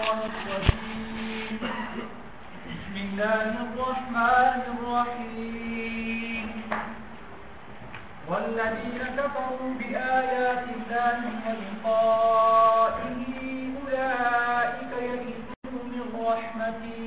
الشيطان الرجيم بسم الله الرحمن الرحيم والذين كفروا بآيات الله ولقائه أولئك يئسوا من رحمتي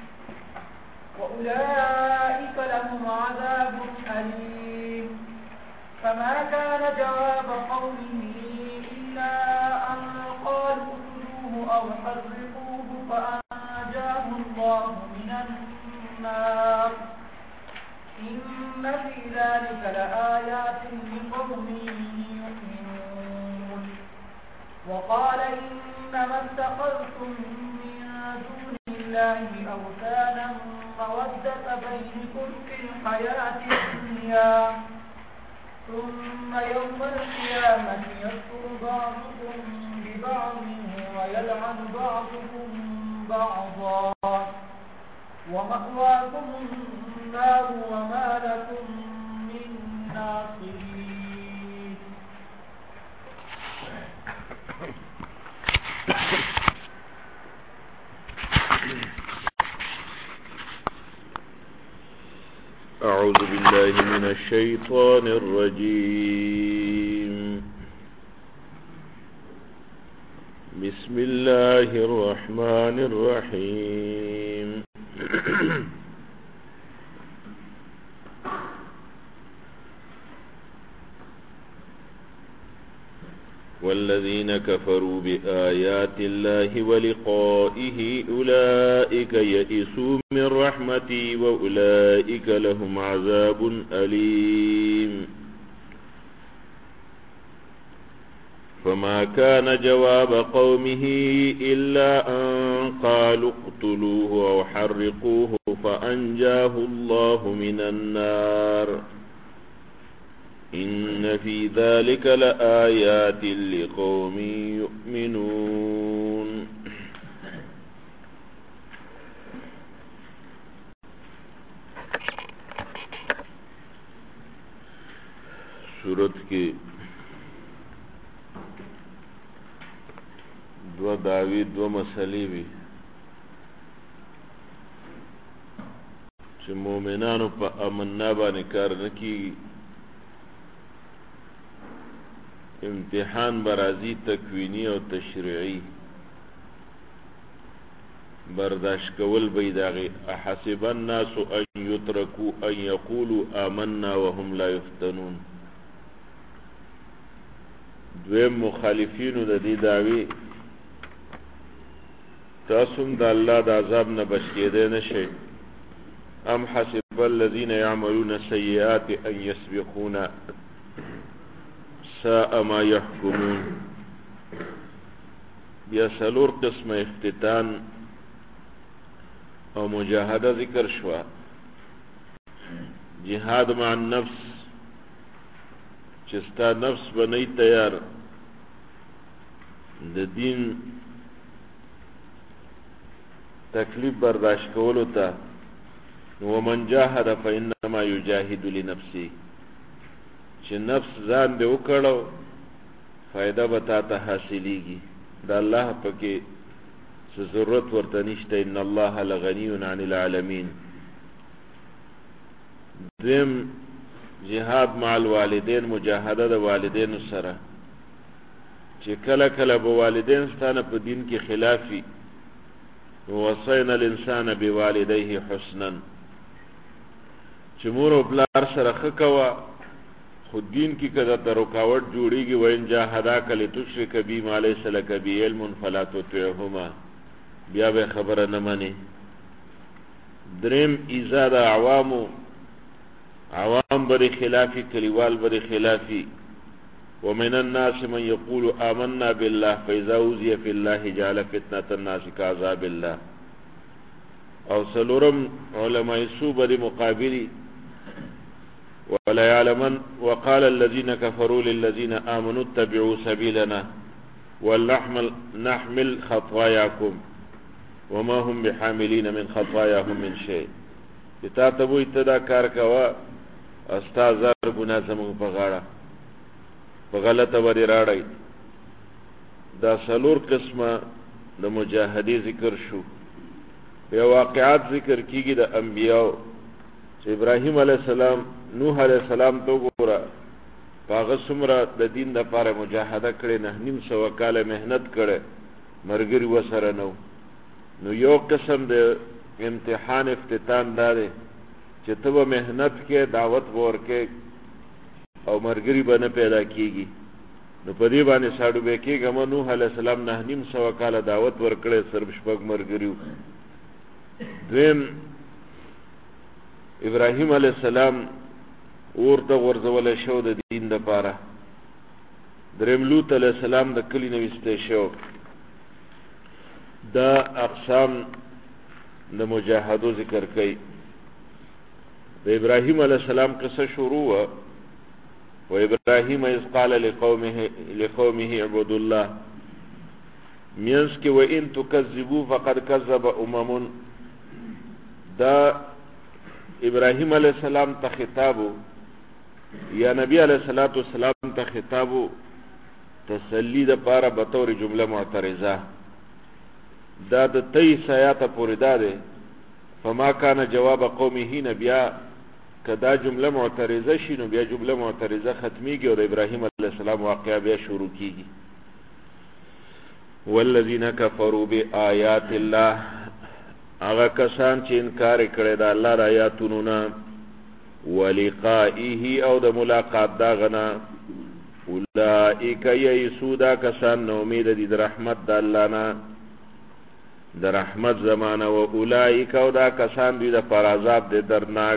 وأولئك لهم عذاب أليم فما كان جواب قومه إلا أن قالوا اقتلوه أو حرقوه فأنجاه الله من النار إن في ذلك لآيات لقوم يؤمنون وقال إنما اتخذتم من دون الله أوثانا مودة بينكم في الحياة الدنيا ثم يوم القيامة يكفر بعضكم ببعض ويلعن بعضكم بعضا ومأواكم النار وما لكم من ناصرين. أعوذ بالله من الشيطان الرجيم. بسم الله الرحمن الرحيم. والذين كفروا بآيات الله ولقائه أولئك يئسوا من رحمتي وأولئك لهم عذاب أليم فما كان جواب قومه إلا أن قالوا اقتلوه أو حرقوه فأنجاه الله من النار إن في ذلك لآيات لقوم يؤمنون. سورت کی دو دعوی دو مسئلے بھی چې مومنانو په امنا باندې کار نکی امتحان برازی تکوینی او تشریعی برداشت کول بیداغی احسب الناس ان یترکوا ان یقولوا آمنا وهم لا یفتنون. دویم مخالفینو د دې دعوی تاسو د الله د عذاب نه بچ کېدای نشئ. ام حسب الذين يعملون السيئات ان يسبقونا ساء ما يحكمون. بیا سلور قسم افتتان او مجاهده ذکر شوا. جهاد مع النفس چستا نفس بنی تیار د دین تکلیف برداشت کولو تا ومن جاهد فإنما يجاهد لنفسه چې نفس ځان دې وکړو فائدہ به تا ته حاصلیږي. د الله پکې څه ضرورت ورته نشته. ان الله لغنی عن العالمین. دویم جهاد مع الوالدین مجاهده د والدینو سره چې کله کله به والدین ستانه په دین کې خلافي. ووصینا الانسان بوالديه حسنا چې مور او پلار سره ښه کوه خود دین کی کدا ته رکاوټ جوړیږي. وین جاهداک لتشرک بی ما لیس لک بی علم فلا تطعهما. بیا به خبره نه منی. دریم ایذا د عوام بری خلافی کلیوال بری خلافی. ومن الناس من يقول آمنا بالله فإذا أوذي في الله جعل فتنة الناس كعذاب الله. او سلورم علماء سو بری مقابلی ولا يعلمن وقال الذين كفروا للذين آمنوا اتبعوا سبيلنا ولنحمل خطاياكم وما هم بحاملين من خطاياهم من شيء. تا تبو ابتدا کار کوا استازار گناہ زمون په غاړه په غلطه وری راړی. دا سلور قسمه د مجاهدی ذکر شو. بیا واقعات ذکر کیږي د انبیاء چې ابراهیم علیه السلام نوح علیه السلام ته وګوره هغه څومره د دین لپاره مجاهده کړې، 950 کاله مهنت کړې، مرګري وسره نو یو قسم د امتحان افتتان دا دی چې ته به مهنت کې دعوت ورکې او مرګري به نه پیدا کیږي. نو په دې باندې ساډو به کېږه. نوح علیه السلام 950 کاله دعوت ورکړې، صرف 6 مرګري. دویم ابراهیم علیه السلام ورته غورځول شو د دین لپاره. دریم لوط علیه السلام د کلی نه ویستی شو. دا اقسام د مجاهدو ذکر کوي. د ابراهیم علیه السلام قصه شروع وه. و ابراهیم اذ قال لقومه اعبدوا الله، مینس کې وان تکذبوا فقد کذب امم. دا ابراهیم علیه السلام ته خطابو یا نبی علیه السلام ته خطابو تسلی د پاره بطور جمله معترضه. دا د 23 آیاته پورې دا ده. فما کان جواب قومه نبیا کدا جمله معترضه شي نو بیا جمله معترضه ختمیږي او د ابراهیم علیه السلام واقعا بیا شروع کیږي. والذین کفروا بآیات الله، هغه کسان چې انکار کړي د الله د آیاتونو نه، ولقائه او د ملاقات دا غنا، اولئک یئسوا، دا کسان نو امید دي د رحمت د الله نه، د رحمت زمانه. و اولئک او دا کسان دوی د پر عذاب د درناک.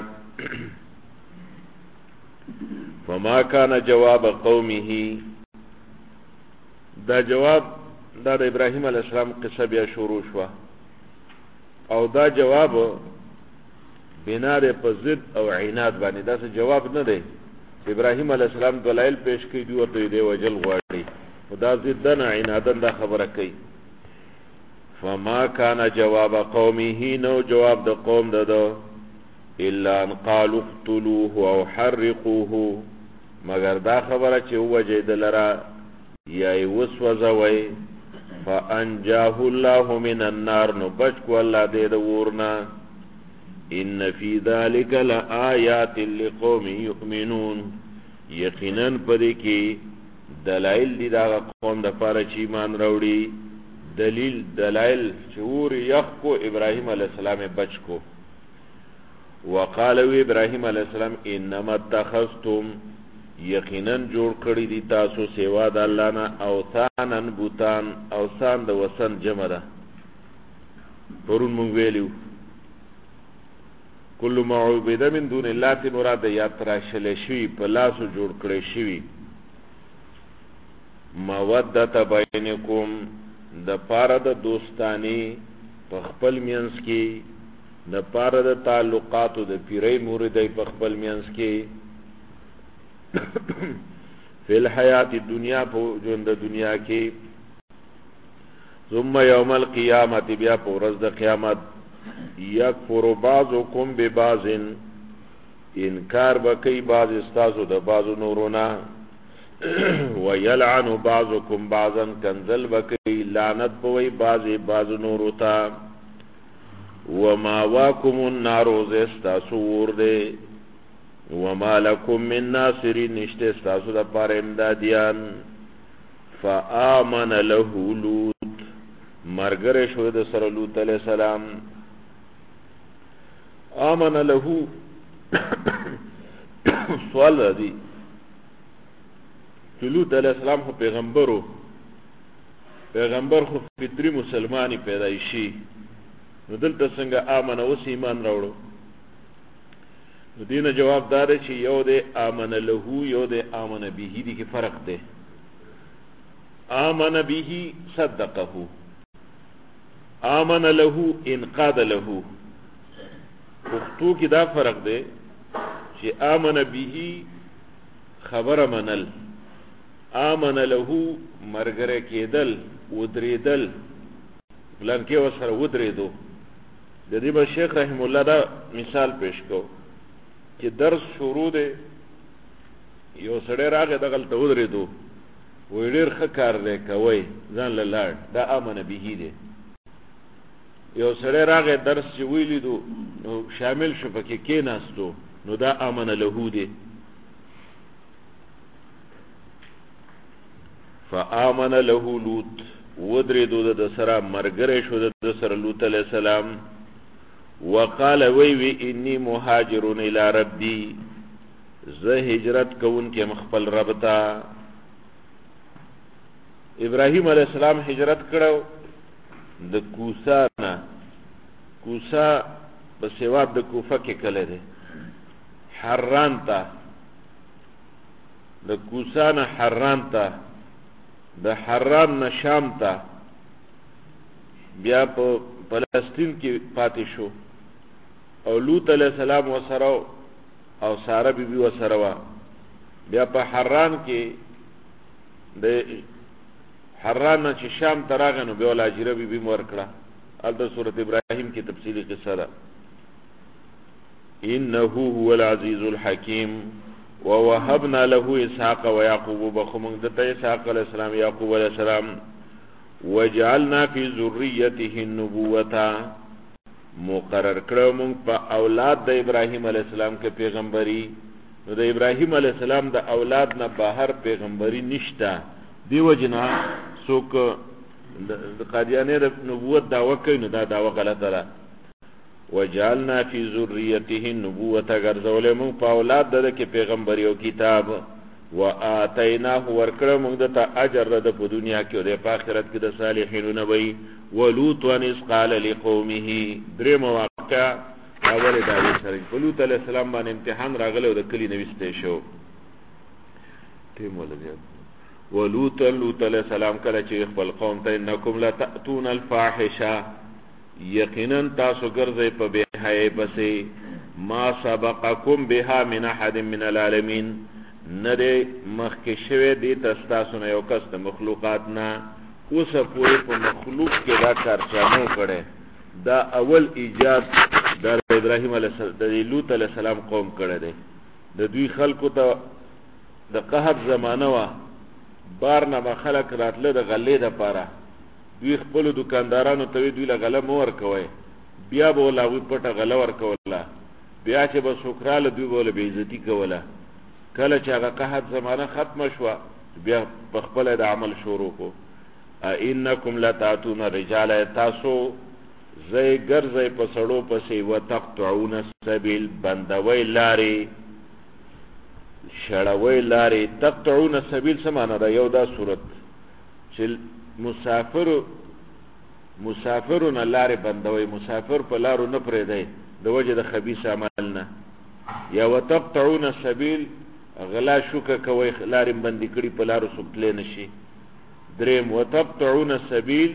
فما کان جواب قومه، دا جواب دا د ابراهیم علیه السلام قصه بیا شروع شوه او دا جواب بنا د په ضد او عناد باندې. دا څه جواب نه دی. ابراهیم علیه السلام دلایل پیش کړي دي ورته دی وجل غواړي، خدا ضدن عنادن دا خبره کوي. فما کان جواب قومه، نو جواب د قوم دده الا ان قالوا اقتلوه او حرقوه، مگر دا خبره چې وجه دلرا یا وسوځوي. فانجاه الله من النار، نو بچ کو الله دې د ورنا. ان فی ذلک لآیات لقوم یؤمنون، یقینا پدې کې دلائل دي دا قوم د پاره چې ایمان راوړي. دلائل چې ور یخ کو ابراهیم علیه السلام بچ کو. وقال ابراهیم علیه السلام انما اتخذتم، یقینا جوړ کړی دي تاسو سوا د الله نه اوثانن بوتان. اوثان د وثن جمع ده. پرون مونږ ویلو کل ما عبد من دون الله ته مراد یا تراشل شي په لاسو جوړ کړی شي. مودت بینکم، د پاره د دوستانی په خپل مینس کې، د پاره د تعلقاتو د پیرې موردی په خپل مینس کې. فی الحیات الدنیا، په ژوند د دنیا کې. ثم یوم القیامت، بیا په ورځ د قیامت. یکفر بعضکم ببعض، انکار بکی بعض استاسو د بعضو نورونه. ویلعن بعضکم بعضا، کنزل بکی لعنت بوی بعضی بعضو نورتا. وماواکم النار، استاسو ورده. وما لکم من ناصرین، نشته استاسو د پاره امدادیان. فآمن له لوط، مرګره شو د سره لوط علیہ السلام. آمن له سوال دی چې لوط علیہ السلام خو پیغمبر خو فطری مسلمانی پیدایشي، نو دلته څنګه آمن اوس ایمان راوړو؟ نو دینه جواب دار چې یو د آمن له یو د آمن به دي کې فرق دی. آمن به صدقه، آمن له انقاد له. پښتو کې دا فرق دی چې آمن به خبر منل، آمن له مرګره کېدل، ودریدل. بلانکې وسره ودریدو. د دې به شیخ رحم الله دا مثال پیش کو چې درس شروع دی، یو سړی راغی دغلته ودرېدو، وی ډېر ښه کار دی کوئ، ځان له لاړ. دا آمن به دی. یو سړی راغی درس چې ویلیدو نو شامل شو پکې کېناستو نو دا آمن له دی. فآمن له لوط ودرېدو د سره مرګری شو د سره لوط علیه السلام. وقال وی انی مهاجرون الی ربی زه هجرت کوون کې مخبل رب ته. ابراهیم علیه السلام هجرت کړو د کوسا نه. کوسا په سواد د کوفه کې کله ده حران ته. د کوسا نه حران ته، د حران نه شام ته، بیا په فلسطین کې پاتې شو. او لوط علیه السلام وسره او ساره بیبي وسره وه. بیا په حران کې د حران نه چې شام ته راغی نو بیا ول هاجره بیبي م ورکړه. هلته سورت ابراهیم کې تفصیلي قصه ده. انه هو العزیز الحکیم ووهبنا له اسحاق ويعقوب بخمن دته اسحاق علیہ السلام یعقوب علیہ السلام. وجعلنا فی ذریته النبوة مقرر کړو موږ په اولاد د ابراهیم علیہ السلام کې پیغمبري. نو د ابراهیم علیہ السلام د اولاد نه بهر پیغمبري نشته. دیو جنا څوک د قادیانه د نبوت دعوه کوي نو دا دعوه غلطه ده. وجعلنا فی ذریته النبوة غرزول موږ په اولاد د کې پیغمبري او کتاب. وآتیناه ورکړو موږ د ته اجر د په دنیا کې او د آخرت کې د صالحینو نه وي. ولوط ونس قال لقومه درې مواقع اول داوی سره په لوط علیه السلام باندې امتحان راغلی او د کلی نوسته شو. ولوط علیه السلام کله چې خپل قوم ته انکم لتأتون الفاحشه یقینا تاسو ګرځئ په بې حیايۍ پسې ما سبقکم بها من احد من العالمین نه دی مخکې شوی دی تاسو نه یو کس د مخلوقات نه اوسه پورې په مخلوق کې دا کار چا نه کړی. دا اول ایجاد د ابراهیم علیه السلام د لوط علیه السلام قوم کړی دی. د دوی خلکو ته د قحط زمانه وه. بار نه به خلک راتله د غلې دپاره. دوی خپلو دکاندارانو ته دوی له غله مه ورکوئ. بیا به ول هغوی پټه غله ورکوله. بیا چې به څوک راله دوی به ول بېعزتي کوله. کله چې هغه قحط زمانه ختمه شوه بیا په خپله د عمل شروع کو. انکم لتاتون الرجال تاسو زی ګرځئ په سړو پسې وتقطعون السبیل بندوئ لارې شړوئ لارې. تقطعون السبیل څه معنی ده؟ یو دا صورت چې مسافرونه لارې بندوئ. مسافر په لارو نه پرېږدئ د وجه د خبیث عمل نه. یا وتقطعون السبیل غلا شوکه کوئ لارې بندې کړي په لارو څوک تللی نه شي. دریم وتقطعون السبیل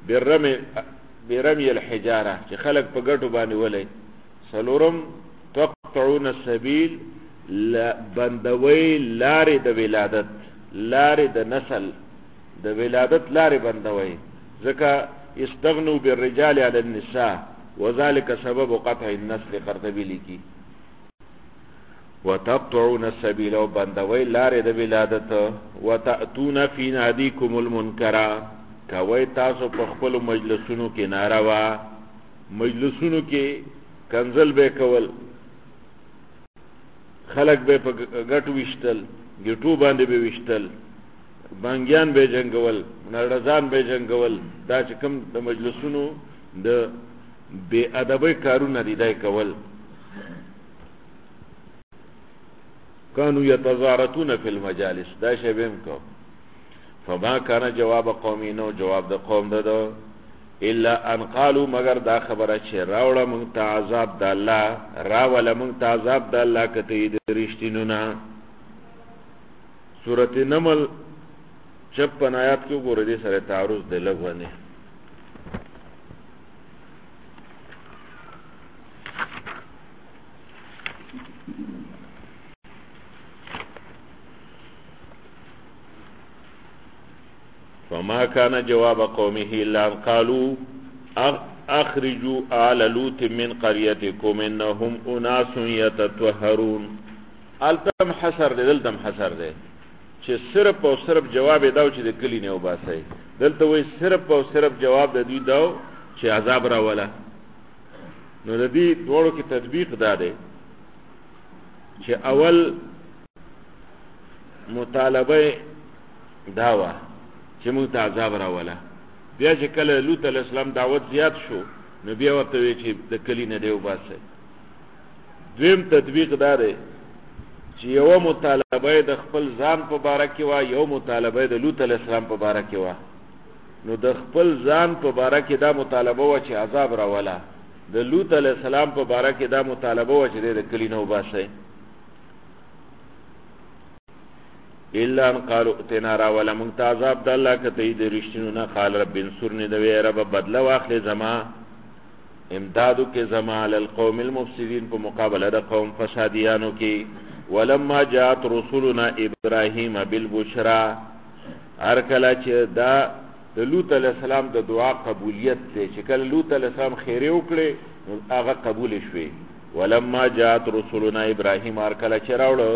برمی الحجاره چې خلق په ګټو باندې ولي. څلورم تقطعون السبیل بندوي لارې د ولادت، لارې د نسل د ولادت لارې بندوي. ځکه استغنوا بالرجال على النساء وذلك سبب قطع النسل. قرطبي لیکي وتقطعون السبيل وبندوي لارې د ولادت. وتأتون في ناديكم المنكر کوي تاسو په خپل مجلسونو کې ناروا. مجلسونو کې کنزل به کول، خلق به په ګټو وشتل، ګټو باندې به وشتل، بانګیان به جنگول، نړزان به جنگول. دا چې کوم د مجلسونو د بے ادبی کارونه دي دای کول. کانو یتظاهرون فی المجالس دا شی به هم کو. فما کان جواب قومی نو جواب د قوم ده الا ان قالوا مگر دا خبره چې راوړه مونږ ته عذاب د الله، راوله مونږ ته عذاب د الله کته د رښتینو نه. سورۃ نمل 56 آیات کې وګورئ دې سره تعارض دی لګونه. فما كان جواب قومه الا ان قالوا اخرجوا آل لوط من قريتكم انهم اناس يتطهرون. التم حسر دی، دلتم حسر دی چې صرف او صرف جواب داو چې د کلی نه وباسي. دلته وای صرف او صرف جواب د دوی داو چې عذاب راولا. نو د دې دوړو کې تطبیق دا دی چې اول مطالبه داوا چې موږ ته عذاب راولا، بیا چې کله لوط علیہ السلام دعوت زیات شو نو بیا ورته وی چې د کلی نه دی وباسه. دویم تطبیق دا دی چې یو مطالبه د خپل ځان په باره کې وا، یو مطالبه د لوط علیہ السلام په باره کې وا. نو د خپل ځان په باره کې دا مطالبه وا چې عذاب راولا، د لوط علیہ السلام په باره کې دا مطالبه وا چې د کلی نه وباسه. الا ان قالوا اتنا راولا مونږ ته عذاب د الله کته د رښتینو نه. قال رب انصرني د وی رب بدله واخلې زما، امدادو کې زما علی القوم المفسدين په مقابله د قوم فسادیانو کې. ولما جاءت رسولنا ابراهيم بالبشرى، هر کله چې دا د لوط علیہ السلام د دعا قبولیت دی چې کله لوط علیہ السلام خیره وکړي نو هغه قبول شوي. ولما جاءت رسولنا ابراهيم، هر کله چې راوړو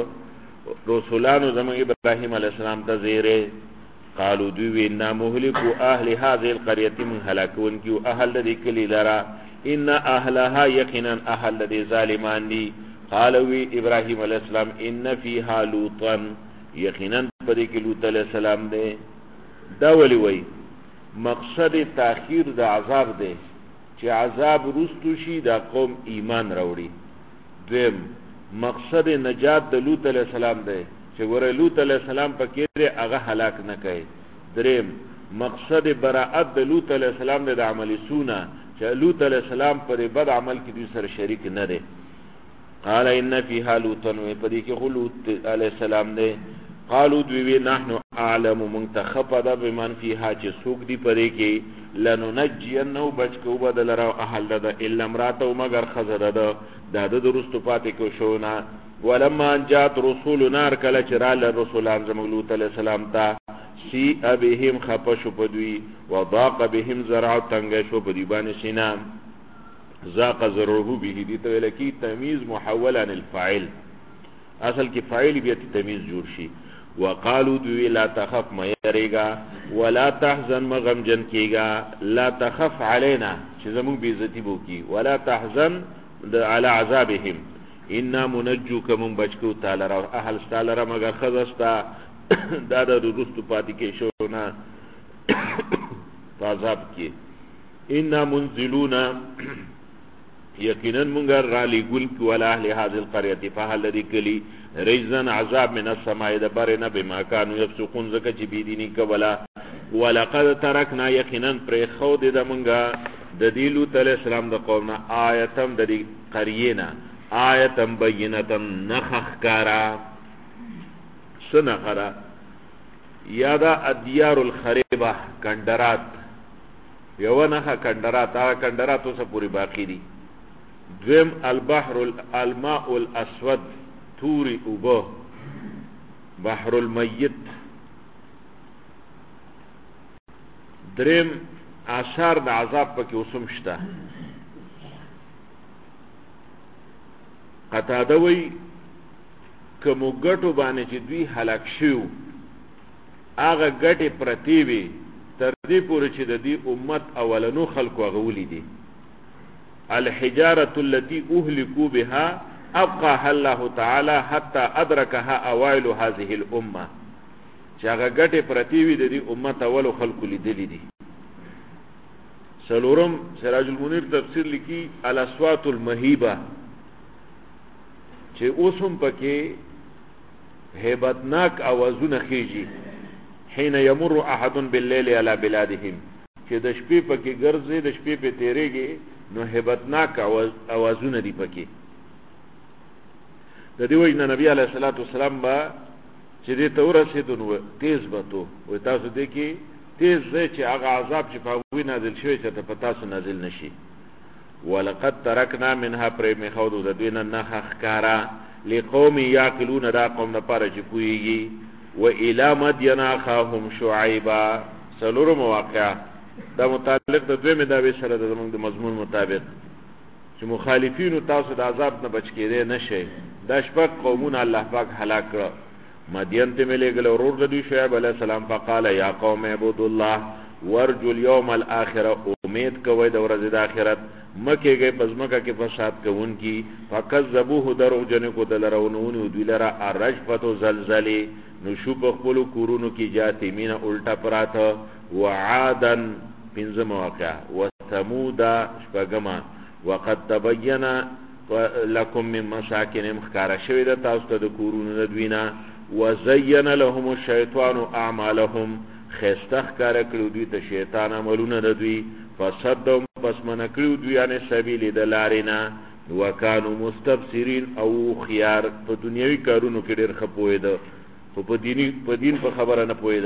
رسولانو زمون ابراهيم علیہ السلام ته زیره، قالو دوی انا مهلكو اهل هذه القريه، من هلاكون کیو اهل دې کلی لرا، ان اهلها یقینا اهل دې ظالمان دي. قالوی ابراهيم علیہ السلام ان فيها لوطا، یقینا پدې کې لوط علیہ السلام دې. دا ولی وای مقصد تاخير د عذاب دی چې عذاب رستو شي دا قوم ایمان راوړي. دویم مقصد نجات د لوط علیہ السلام دی چې ګوره لوط علیہ السلام پکې هغه هلاک نه کړي. دریم مقصد براءت د لوط علیہ السلام د عملی سونه چې لوط علیہ السلام پر بد عمل کې دوی سره شریک نه دی. قال ان فيها لوطا، پدې کې لوط علیہ السلام دی. قالو دوی نحنو اعلم منتخب ده بمن فيها، چې سوق دی پدې کې لننجینه بچکو بدل را اهل ده الا امراته، مگر خزر ده د درستو پاتې کو شونا. ولما جاءت رسولنا، کله چې را لرسولان زموږ لوط علیہ السلام ته، سیء بهم خپش پدوی، وضاق بهم زرع تنگ شو پدی باندې سینا. ذاق زرعه به دي ته لکی تمیز محول عن الفاعل، اصل کې فاعل بیا تمیز جوړ شي. وقالو دوی لا تخف ما یریگا ولا تحزن مغم جن کیگا، لا تخف علینا چې زمون بی عزتی بو کی، ولا تحزن على عذابهم، انا منجوک من بچکو تعالی را اهل تعالی را مگر خزستا دا د رستو پاتې کې شونا عذاب کې. انا منزلون، یقینا منگر را لګول کی ولا اهل هذه القريه فهل الذي کلی رجزن عذاب من السماء دبرنا بما كانوا يفسقون، زکه چې بی دینی کولا. ولقد ترکنا، یقینا پر خود د منګه د لوط علیہ السلام د قومنا آیتم د قرینا آیتم بینتم نخخ کارا سنخرا یادا ادیار الخریبه کندرات، یو نخه کندرات، هغه کندرات اوسه پوری باقی دي. دویم البحر الماء الاسود، توری اوبه، بحر المیت. دریم آثار د عذاب پکې اوسم شته. قطاده وی کومو ګټو باندې چې دوی هلاک شو هغه ګټې پرتی وي تر دې پورې چې د دې امت اولنو خلکو غولې دي. الحجاره التي اهلكوا بها ابقاها الله تعالی حتى ادركها اوائل هذه الامه، چې هغه ګټې پرتی وي د دې امت اولو خلکو لیدلې دي. سلورم سراج المنیر تفسیر لیکي الاصوات المهیبه، چې اوسم پکې هیبتناک اوازونه خېږي. حين يمر احد بالليل على بلادهم، چې د شپې پکې ګرځي، د شپې په تیریږي، نو هیبتناک اوازونه دي پکې. د دې وجه نبی علیه الصلاۃ والسلام با چې دې ته ورسېدو نو تیز بتو و تاسو دې کې تیز دی چې هغه عذاب چې په وی نازل شوی چې ته په تاسو نازل نشي. ولقد ترکنا منها پرې خود د دین نه خکارا لقوم یاقلون، دا قوم نه پاره چې پویږي. و الی مدین اخاهم شعیبا، سلور مواقع دا متعلق د دوی مداوی سره د زمونږ د مضمون مطابق چې مخالفین تاسو د عذاب نه بچ کېدې نشئ. دا شپږ قومونه الله پاک هلاک کړ. مدین ته ملګل ورور د شعیب علیہ السلام فقال یا قوم اعبدوا الله ورجو اليوم الاخره امید کوي د ورځې د آخرت مکه گئی پزمکه کې فساد کوون کی فکذبوه درو جن کو دلرونون دلرا الرجفه زلزله نو شو په خپل کورونو کې جاتمینه الټا پراته وعادن پنځم واقع وثمود شپږم وقد تبين لكم من مساكنهم خکارا شوی د تاسو ته د کورونو د دوینا وزين لهم الشیطان اعمالهم خستخ کار کړو دوی ته شیطان عملونه د دوی فصدهم پس من کړو دوی ان سبیل د لارینا وکانو مستبصرین او خيار په دنیوي کارونو کې ډېر خپوید خو په دین په خبره نه پوید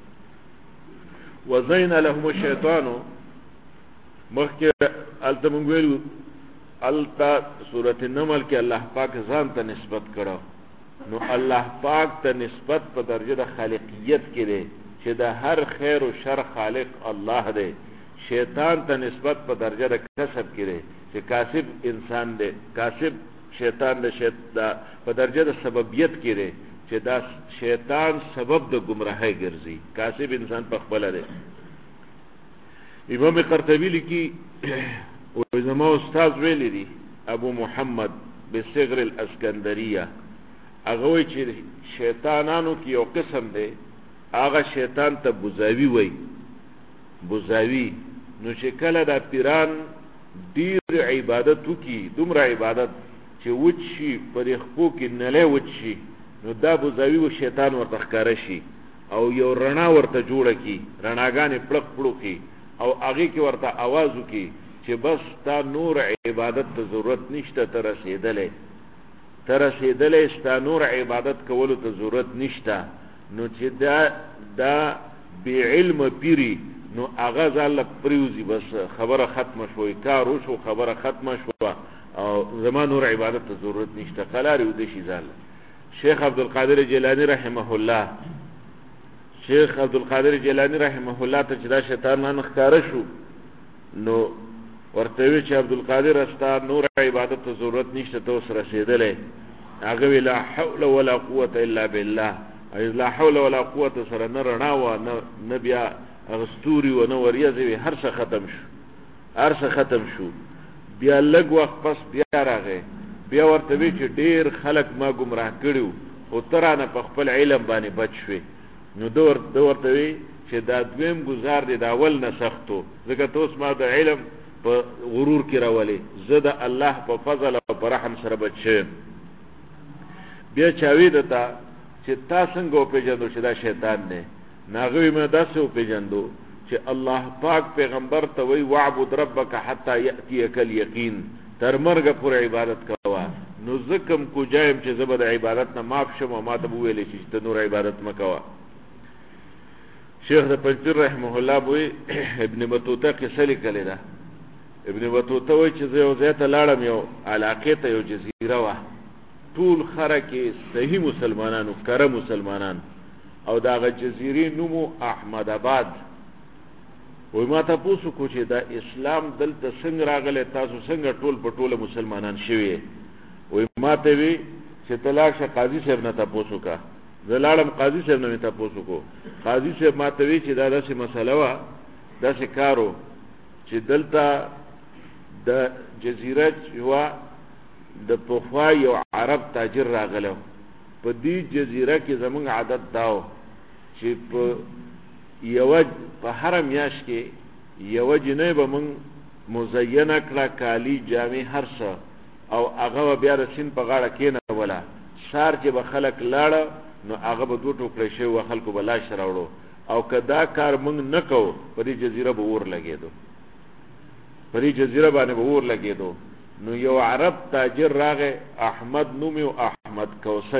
وزين لهم الشیطان مخکې التمنګویل التا سورۃ النمل کې الله پاک ځان ته نسبت کړو نو الله پاک ته نسبت په درجه د خالقیت کې دی چې د هر خیر او شر خالق الله دی شیطان ته نسبت په درجه د کسب کې دی چې کاسب انسان دی کاسب شیطان د په درجه د سببیت کې دی چې دا شیطان سبب د گمراهۍ ګرځي کاسب انسان په خپل دی امام قرطبی لیکي او زما استاد ویلی دی ابو محمد بصغر الاسکندریه هغه وی چې شیطانانو کې یو قسم دی هغه شیطان ته بوزاوی وی بوزاوی نو چې کله د پیران ډیر عبادت وکي دومره عبادت چې وچی پر خپو کې نله وچی نو دا بوزاوی و شیطان ورته ښکار شي او یو رڼا ورته جوړه کی رڼاګانې پړق پړوکی او هغه کې ورته आवाज وکي چې بس تا نور عبادت ته ضرورت نشته تر رسیدلې ستا نور عبادت کولو ته ضرورت نشته نو چې دا بی علم پیری نو هغه ځل پریوزی بس خبره ختمه شوې کار وشو خبره ختمه شو او زما نور عبادت ته ضرورت نشته قلاری و دې شي ځل شیخ عبدالقادر جیلانی رحمه الله شیخ عبدالقادر جیلانی رحمه الله ته چې دا شیطان نه ښکار شو نو ورته وی چې عبدالقادر استا نور عبادت ته ضرورت نشته ته اوس رسیدلې هغه لا حول ولا قوه الا بالله لا حول ولا قوه سره نه رڼا و نه بیا غستوري و نه وریځي هر څه ختم شو بیا لږ وخت پس بیا راغی بیا ورته وی چې ډیر خلک ما گمراه کړیو او ترانه په خپل علم باندې بچ شوی نو دور ورته وی چې دا دویم گزار دی دا اول نه سختو ځکه توس ما د علم په غرور کې راولي زه د الله په فضل او په رحم سره بچم بیا چاوی دتا چې تاسو څنګه پیژندو چې دا شیطان دی ناغوی مې داسې پیژندو چې الله پاک پیغمبر ته وی وعبد ربک حتی یاتیک الیقین تر مرګ پورې عبادت کوا نو زکم کو جایم چې زبر عبادت نه معاف شم او ما ته ویلې چې ته نور عبادت مکوا شیخ د پنځیر رحمه الله بوی ابن بطوطه قصه لیکلی ده ابن بطوطه وی چې زه یو ځای ته لاړم یو علاقې ته یو جزیره وه ټول خره کې صحیح مسلمانانو کره مسلمانان او داغه جزیرې نومو احمد آباد وی ما تاسو کو چې دا اسلام دلته څنګه راغلی تاسو څنګه ټول په ټوله مسلمانان شوي وی ما ته وی چې طلاق شه قاضي صاحب نه تاسو کا زلالم قاضي صاحب نه تاسو کو قاضي صاحب ما ته وی چې دا داسې مسله وا داسې کارو چې دلته د جزیره جوا د پخوا یو عرب تاجر راغلو په دې جزیره کې زمونږ عادت داو چې په یو په هر میاش کې یو جنې به مونږ مزینه کړه کالی جامې هر څه او هغه بیا د سین په غاړه کې نه ولا شار چې به خلک لاړه نو هغه به دوه ټوکړې شي او خلکو به لاش راوړو او کدا کار مونږ نه کوو په دې جزیره به اور لګېدو په دې جزیره باندې به اور لګېدو نو یو عرب تاجر راغی احمد نومي او احمد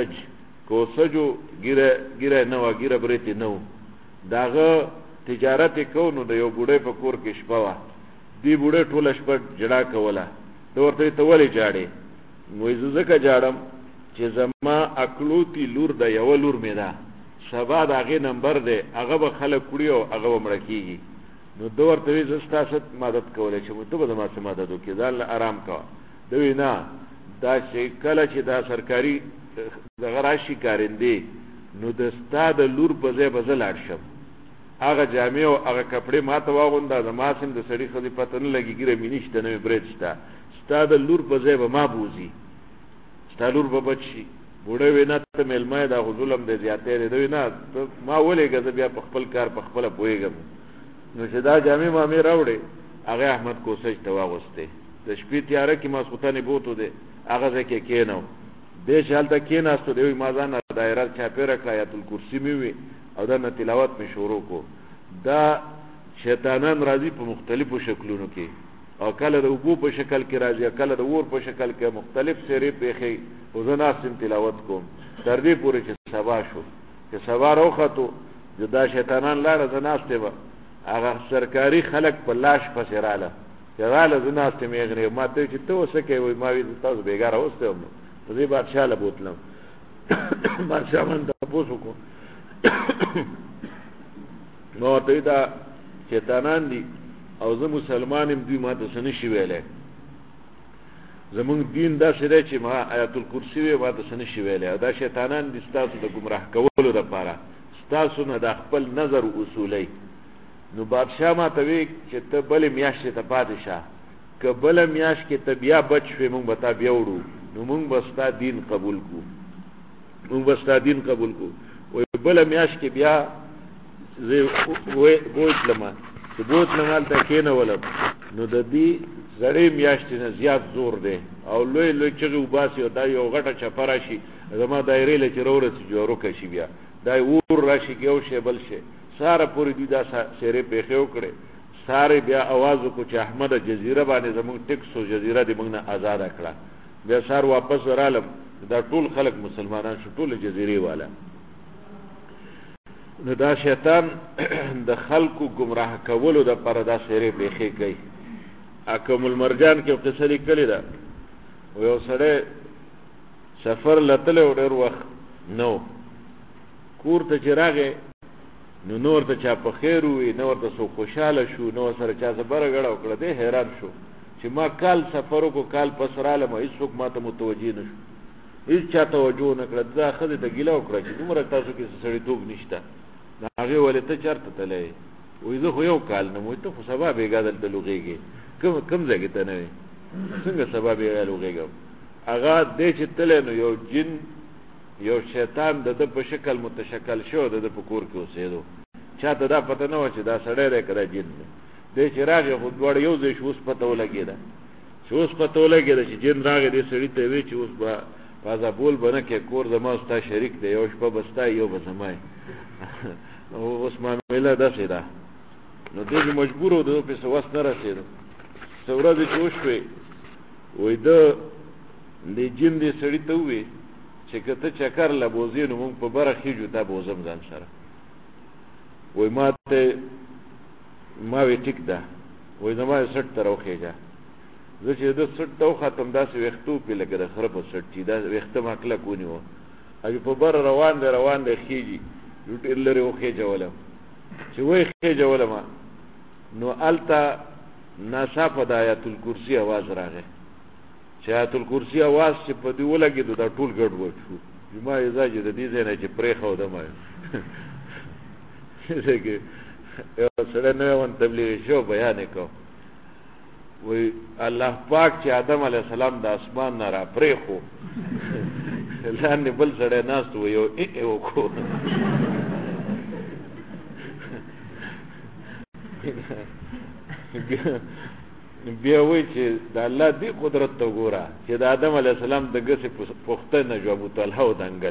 کوسجو ګیره نو ګیره برېتی نو داغه تجارت کو نو د یو بوډۍ په کور کې شپه وه دی بوډۍ ټوله شپه جړا کوله ته ورته ته ولې جاړې وایي زه ځکه جاړم چې زما اکلوتی لور د یوه لور مې ده سبا د هغې نمبر دی هغه به خلک کړي او هغه به مړه کېږي نو ده ورته وایي زه ستا څه مدد کولی شم ته به زما څه مدد وکړې ځان له ارام کوه ده وایي نه دا چې کله چې دا سرکاري دغه راشي کارندې نو د ستا د لور په ځای به زه لاړ شم هغه جامع او هغه کپڑے ما ته واغوندا زما سم د سړی خو دې پته نه لګي ګره مینشته نه برید شته ستا د لور په ځای به ما بوزي ستا لور به بچي بوډه وینا ته ملمه دا ظلم دې زیاتې دی نه ما ولېګه زه بیا په خپل کار په خپل پوهېږم نو چې دا جامع ما مې راوړې هغه احمد کوسج ته واغوسته د شپې تیاره کې ماسخوتنې بوتو دی هغه ځای کې کېنو دې چې هلته کېناستو دی ما ځان دایره چاپېره کړه آیت الکرسي مې وي او دا نه تلاوت مې شروع کو دا شیطانان راځي په مختلفو شکلونو کې او کله د اوبو په شکل کې راځي کله د اور په شکل کې مختلف سیرې پیښې او زه ناستم تلاوت کوم تر دې پورې چې سبا شو چې سبا راوختو چې دا شیطانان لاړه زه ناستې وه هغه سرکاري خلک په لاش پسې راله چې راله زه ناستې مې غنې ما ته چې ته اوس څه کوې ما وي تاسو بېګاره اوستی وم نو زه بادشاه له بوتلم بادشاه من تپوس وکړو ما ورته دا شیطانان دي او زه مسلمان یم دوی ما ته څه نشي ویلی زمونږ دین داسې دی چې ما آیت الکرسي وی ما ته څه نشي ویلی او دا شیطانان دي ستاسو د ګمراه کولو دپاره ستاسو نه دا خپل نظر اصولی نو بادشاه ما ته وی چې ته بلې میاشتې ته پاتې شه که بله میاشت کې ته بیا بچ شوې مونږ به تا بیا وړو نو مونږ به ستا دین قبول کړو وایي بله میاشت کې بیا زه بوتلم چې بوتلم هلته کېنولم نو د دې زړې میاشتې نه زیات زور دی او لوی لوی چغې وباسي او دا یو غټه چپه راشي زما دایرې له چې راورسي جوړوکه شي بیا دا اور راشي که یو شی بل شی ساره پورې دوی دا سیرې پیښې وکړې سارے بیا आवाज کو چې احمد جزیره باندې زموږ ټیکسو جزیره دې موږ نه آزاد کړه بیا سار واپس ورالم دا ټول خلک مسلمانان شو ټول جزیره والا نو دا شیطان د خلکو گمراه کولو د پر دا سیرې پیښې کوي اکم المرجان کې قصه لیکلې ده و یو سړی سفر لتل او ډېر وخت نو کور ته چې راغی نو نور ته چا په خیر وي نور ته سو خوشاله شو نو سره چا زبر غړاو کړه دې حیران شو چې ما کال سفر کو کال پس رالم هیڅ څوک ما ته متوجي نشو هیڅ چا توجه نه کړه دا خدای ته ګیله وکړه چې دومره تاسو کې سړی توب نشته هغه ولې ته چرته تلې وې زه خو یو کال نه مو ته خو سبا بیګا دلته لوګيږي کوم ځای کې ته نه څنګه سبا بیګا لوګيږي هغه دې چې تلې نو یو جن یو شیطان د په شکل متشکل شو د په کور کې اوسېدو چاته دا پته نه و چې دا سړی دی که دا جن دی دې چې راغی خو دواړه یو ځای شو اوس پته ولګېده چې جن راغی دې سړي ته وی چې اوس به پازا بول به نه کې کور زما ستا شریک دی یو شپه به ستا یو به زما اوس معامله داسې ده نو دې مجبور و د پسې وس نه رسېدو څه ورځې چې وشوې وایي ده دې جن دې سړي ته ووی چې که ته چکر له بوځې نو مونږ په بره خېجو تا بوځم ځان سره وایي ما وی ټیک ده وایي زما یې سټ ته راوخېږه زه چې ده سټ ته وختم داسې ویښته وپې لکه د خره په سټ چې دا ویښته ما کلک ونیوه هغې په بره روان دی خېږي ډېر لرې وخېجولم چې وایي خېجولم نو هلته ناڅاپه د آیت الکرسي اواز راغی چې آیت الکرسي اواز چې په دې ولګېدو دا ټول ګډوډ شو ما یې ځای چې د دې ځای نه چې پرېښودم یو سړی نوی ون تبلیغي شو بیان یې کو وایي الله پاک چې آدم علیه السلام د اسمان نه را پرېښو لاندې بل سړی ناست و یو وکړو بیا وایي چې د الله دې قدرت ته وګوره چې د آدم علیه السلام د ګسې پوښتنه جو ابوطلحه ودنګل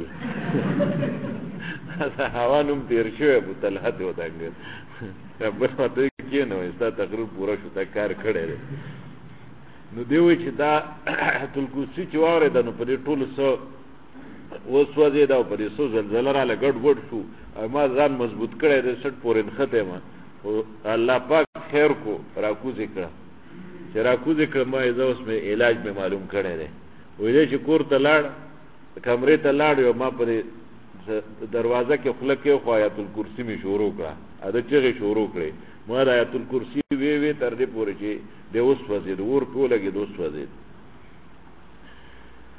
هوا نوم تېر شوی ابوطلحه دې ودنګل بل ورته کښېنه وایي ستا تقریر پوره شو تا کار کړی دی نو دی وایي چې دا آیت الکرسي چې واورېده نو په دې ټولو څه وسوځېده او په دې څو زلزله راله ګډوډ شو او ما ځان مضبوط کړی دی سټ پورې نښتی یم خو الله پاک خیر کو راکوزې کړه چې راکوزې کړه ما یې زه اوس مې علاج مې معلوم کړی دی وایي دی چې کور ته لاړ کمرې ته لاړ یو ما په دې دروازه کې خوله کېښو آیت الکرسي مې شروع کړه ده چغې شروع کړې ما د آیت الکرسي وې تر دې پورې چې دی وسوځېد اور پې ولګېد وسوځېد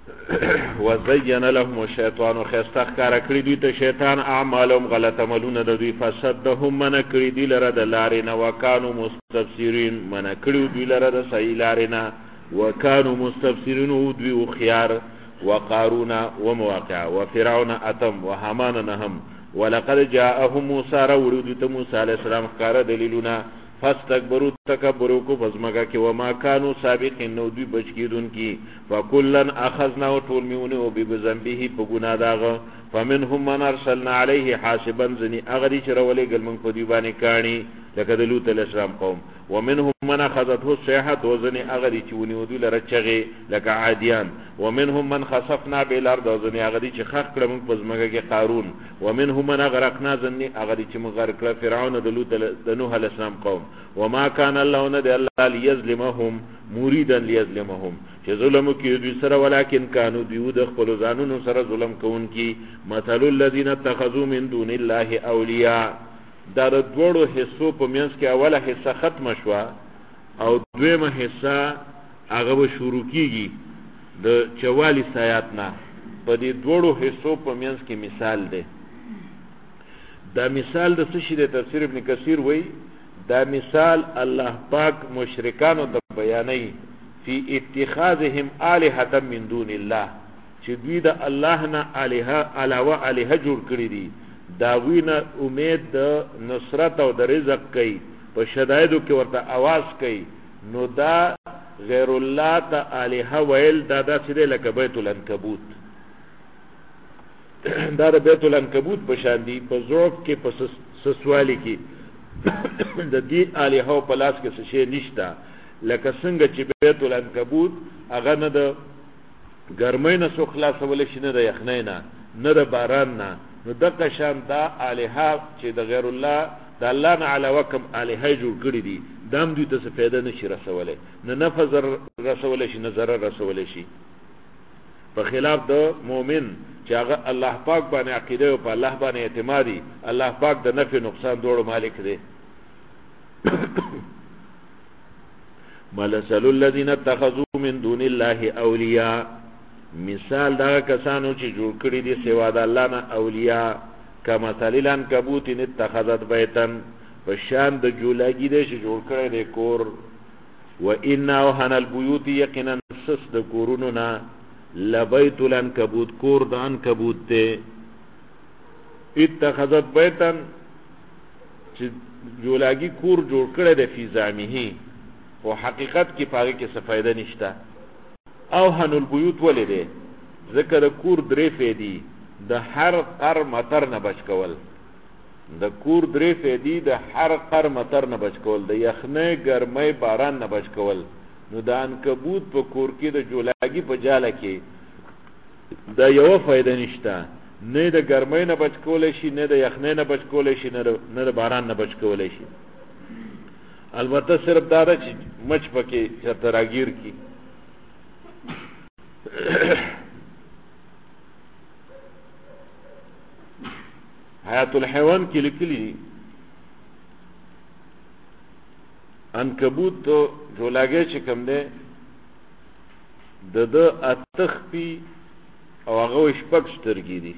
وزین لهم الشیطان خسته ښکاره کړي دوی ته شیطان اعمالهم غلط عملونه د دوی فصدهم منع کړي دوی لره د لارې نه وکانو مستبصرین منع کړي دوی لره د صحیح لارې نه وکانو مستبصرین او دوی هوښیار وقارون ومواقع وفرعون اتم وهامان نهم ولقد جاءهم موسی راوړي دوی ته موسی علیه السلام ښکاره دلیلونه فاستكبروا تکبروا کو فزمګه کې وما كانوا سابقين نو دوی بچ کیدون کی فكلن اخذنا وطول میونه او بذنبه په ګناه داغه فمنهم من ارسلنا عليه حاسبا زني اغدي چرولې ګلمن په دی باندې کانی لکه د لوط علیہ السلام قوم ومنهم من اخذته الصيحه وزني اغدي چونی ودی لرچغه لکه عادیان ومنهم من خسفنا بالارض وزني اغدي چې خخ کړم په زمګه کې قارون ومنهم من غرقنا زني اغدي چې مغرق کړ فرعون د لوط د نوح علیہ السلام قوم وما كان الله ند الله ليظلمهم مريدا ليظلمهم چې ظلم کوي دوی سره ولکن كانوا دوی د خپل ځانونو سره ظلم کوونکی مثل الذين اتخذوا من دون الله اولیاء دا د دوړو حصو په منځ کې اوله حصہ ختم شوه او دویمه حصہ هغه به شروع کیږي د 44 آیات نه په دې دوړو حصو په منځ کې مثال دی دا مثال د څه شي د تفسیر ابن کثیر وایي دا مثال الله پاک مشرکانو ته بیانوي فی اتخاذهم آلهة من دون الله چې دوی د الله نه الها علاوه الها جوړ کړی دي دا وینه امید د نصرت او د رزق کوي په شدایدو کې ورته आवाज کوي نو دا غیر الله ته الها ویل دا داسې دی لکه بیت العنکبوت دا د بیت العنکبوت په شان دي په ضعف کې په سسوالی کې د دې الها په لاس کې څه شی نشته لکه څنګه چې بیت العنکبوت هغه نه د ګرمۍ نه سو خلاصول شي نه د یخنۍ نه د باران نه نو دغه شان دا الها چې د غیر الله د الله نه علاوه کوم الها جوړ کړی دي دام دوی ته څه فایده نشي رسولای نه نفع رسولای شي نه ضرر رسولای شي په خلاف د مؤمن چې هغه الله پاک باندې عقیده او په الله باندې اعتمادي الله پاک د نفع نقصان دوړو مالک دی مثل الذين اتخذوا من دون الله اولیاء مثال دا کسانو چې جوړ کړی دي سوا د الله نه اولیاء کما مثلن کبوت ان اتخذت بیتن بشان د جولاګی دې چې جوړ کړی دی کور و ان وهن البيوت یقینا سس د کورونو نه لبیت العنکبوت کور د عنکبوت ته اتخذت بیتن چې جولاګی کور جوړ کړی دی فی زعمه او حقیقت کې پاره کې څه فائدہ نشته او هن البيوت ولده ذکر کور درې فیدی د هر قر مطر نه بچ کول د کور درې فیدی د هر قر مطر نه بچ کول د یخنۍ ګرمۍ باران نه بچ کول نو د عنکبوت په کور کې د جولاګي په جاله کې دا یو فائدہ نشته نه د ګرمۍ نه بچ کول شي نه د یخنۍ نه بچ کول شي نه د باران نه بچ کول شي البته صرف دا چې مچ پکې چرته راګیر کی حیات الحیوان کې لیکلي عنکبوت تو جولاګي چې کوم دی د اتخپی او هغه شپږ سترګې دي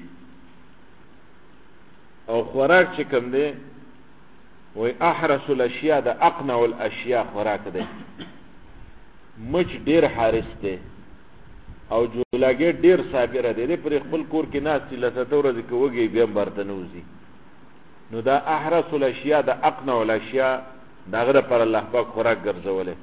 او خوراک چې کوم دی وی احرس الاشیاء د اقنع الاشیاء خوراک دی مچ ډیر حارس دی او جولاګي ډیر صابر دی پر خپل کور کې ناس لته ورځ کې وږي بیا برته نوزي نو دا احرس الاشیاء د اقنع الاشیاء داغه پر الله پاک خوراک ګرځولې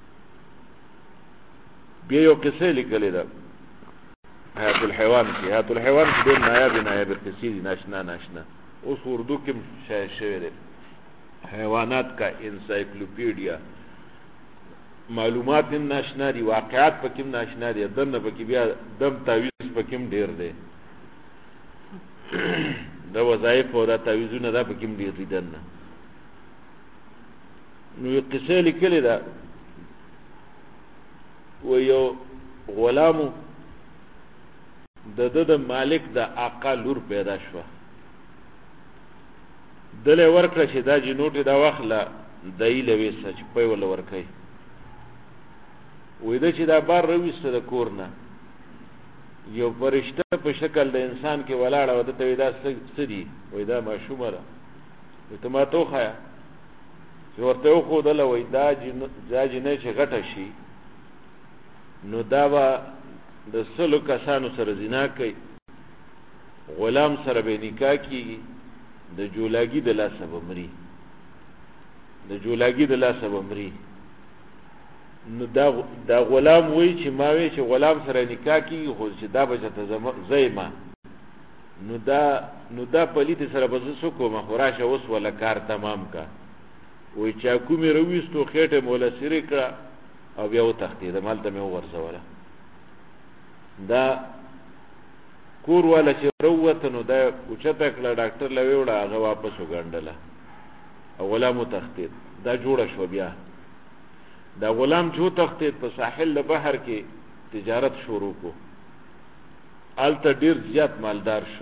بیا یو قصه لیکلې ده حیات الحیوان کې ډیر نایاب قصې دي ناشنا اوس اردو کې شایع شوی دی حیوانات کا انسایکلوپیډیا معلومات هم ناشنا دي واقعات پکې هم ناشنا دي دنه پکې بیا دم تعویز پکې هم ډیر دی د وظایف او د تعویزونه دا پکې هم ډیر دي دنه نو یو قصه لیکلې ده و یو غلامو د مالک د آقا لور پیدا شوه دله ورکړه چې دا جنوټي دا واخله دایله وسه چې په ول ورکای وې دا چې دا بار رويسته د کور نه یو فرشته په شکل د انسان کې ولاړه و ته دا سدي وای دا ماشومه ده ته ما تو خیا چې ورته خو دله وای دا جنې چې غټه شي نو دا به د سلو کسانو سره زنا کوي غلام سره به نکاح کیږي د جولاګي د لاسه به مري نو دا غلام وای چې ما وی چې غلام سره نکاح کیږي خو چې دا به ته زېما نو دا پلیت سره به زه کوم خوراشه اوس ولا کار تمام کا وای چا کومې رويستو خېټه مولا سری کړه او بیا و تختید مالته مې ورسوله دا کور والا چې وروته نو دا اوچته کړه ډاکټر لوي وړه هغه واپس وګڼډله او غلام تختید دا جوړه شو بیا دا غلام جو تختید په ساحل بحر کې تجارت شروع کو آلته ډیر زیات مالدار شو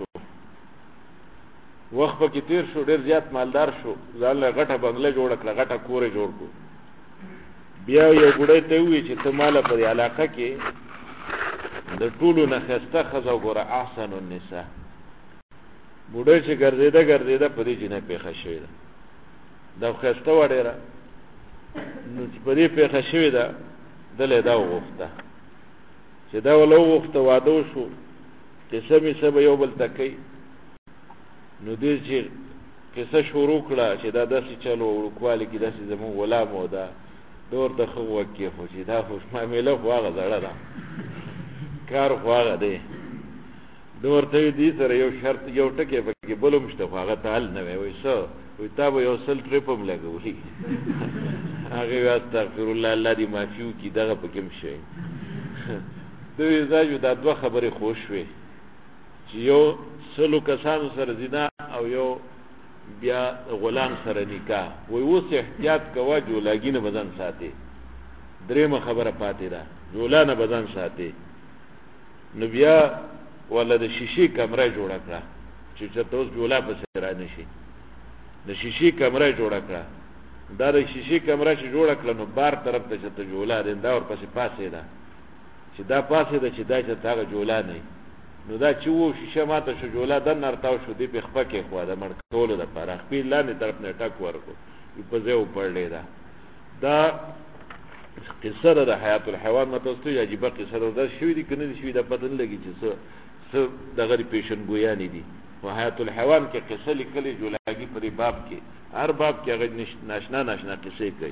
وخت په کې تیر شو ډیر زیات مالدار شو ځان له غټه بنگله جوړ کړه غټه کورې جوړ کو بیا یو ګړې ته وی چې ته مال په علاقه کې د ټولو نه خسته خزه وګوره احسن النساء بوډۍ چې ګرځیده په دې جنې پیښه شوې ده دا خسته وړه نو چې په دې پیښه شوې ده دله دا وغوښته چې دا ولو وغوښته واده شو چې سمې سبا یو بل تکي نو دې چې کیسه شروع کړه چې دا داسې چلو ورکوالی کې داسې زمون غلام و دا دور د خو وکي خو چې دا خو معامله خو هغه زړه ده کار خو هغه دی دور ته دې سره یو شرط یو ټکی پکې بلوم شته خو هغه تعال نه وي څه وي تا به یو سل ټریپم لګولي هغه استغفر الله الله دې معفو کی دغه پکې مشي دوی زاجو دا دوه خبرې خوش وي چې یو سلو کسانو سره زنا او یو بیا غلام سره نکاح وای اوس احتیاط کوا جولاګي نه بدن ساتي درېمه خبره پاتې ده جولا نه بدن ساتي نو بیا ولله د شیشې کمره جوړ کړه چې تاسو جولا په سره نشي د شیشې کمره جوړ کړه دا د شیشې کمره چې جوړ کړه نو بار طرف ته چې جولا دیندا ور پسې پاسې ده چې دا پاسې ده چې دا چې تاغه جولا نه نو دا چې وو شیشه ماته شو جولا د نرتاو شو دی په خپه کې خو دا مړ کول د پاره خپل لاندې طرف نه ټاک ورکو په ځای وپړلې دا قصه د حیات الحیوان مته ستو عجیب قصه ده شوې دي کنه شوې ده پته نه لګي چې څه دغه پیشن ګویانی دي په حیات الحیوان کې قصه لیکلې جولاګي په باب کې هر باب کې هغه ناشنا قصې کوي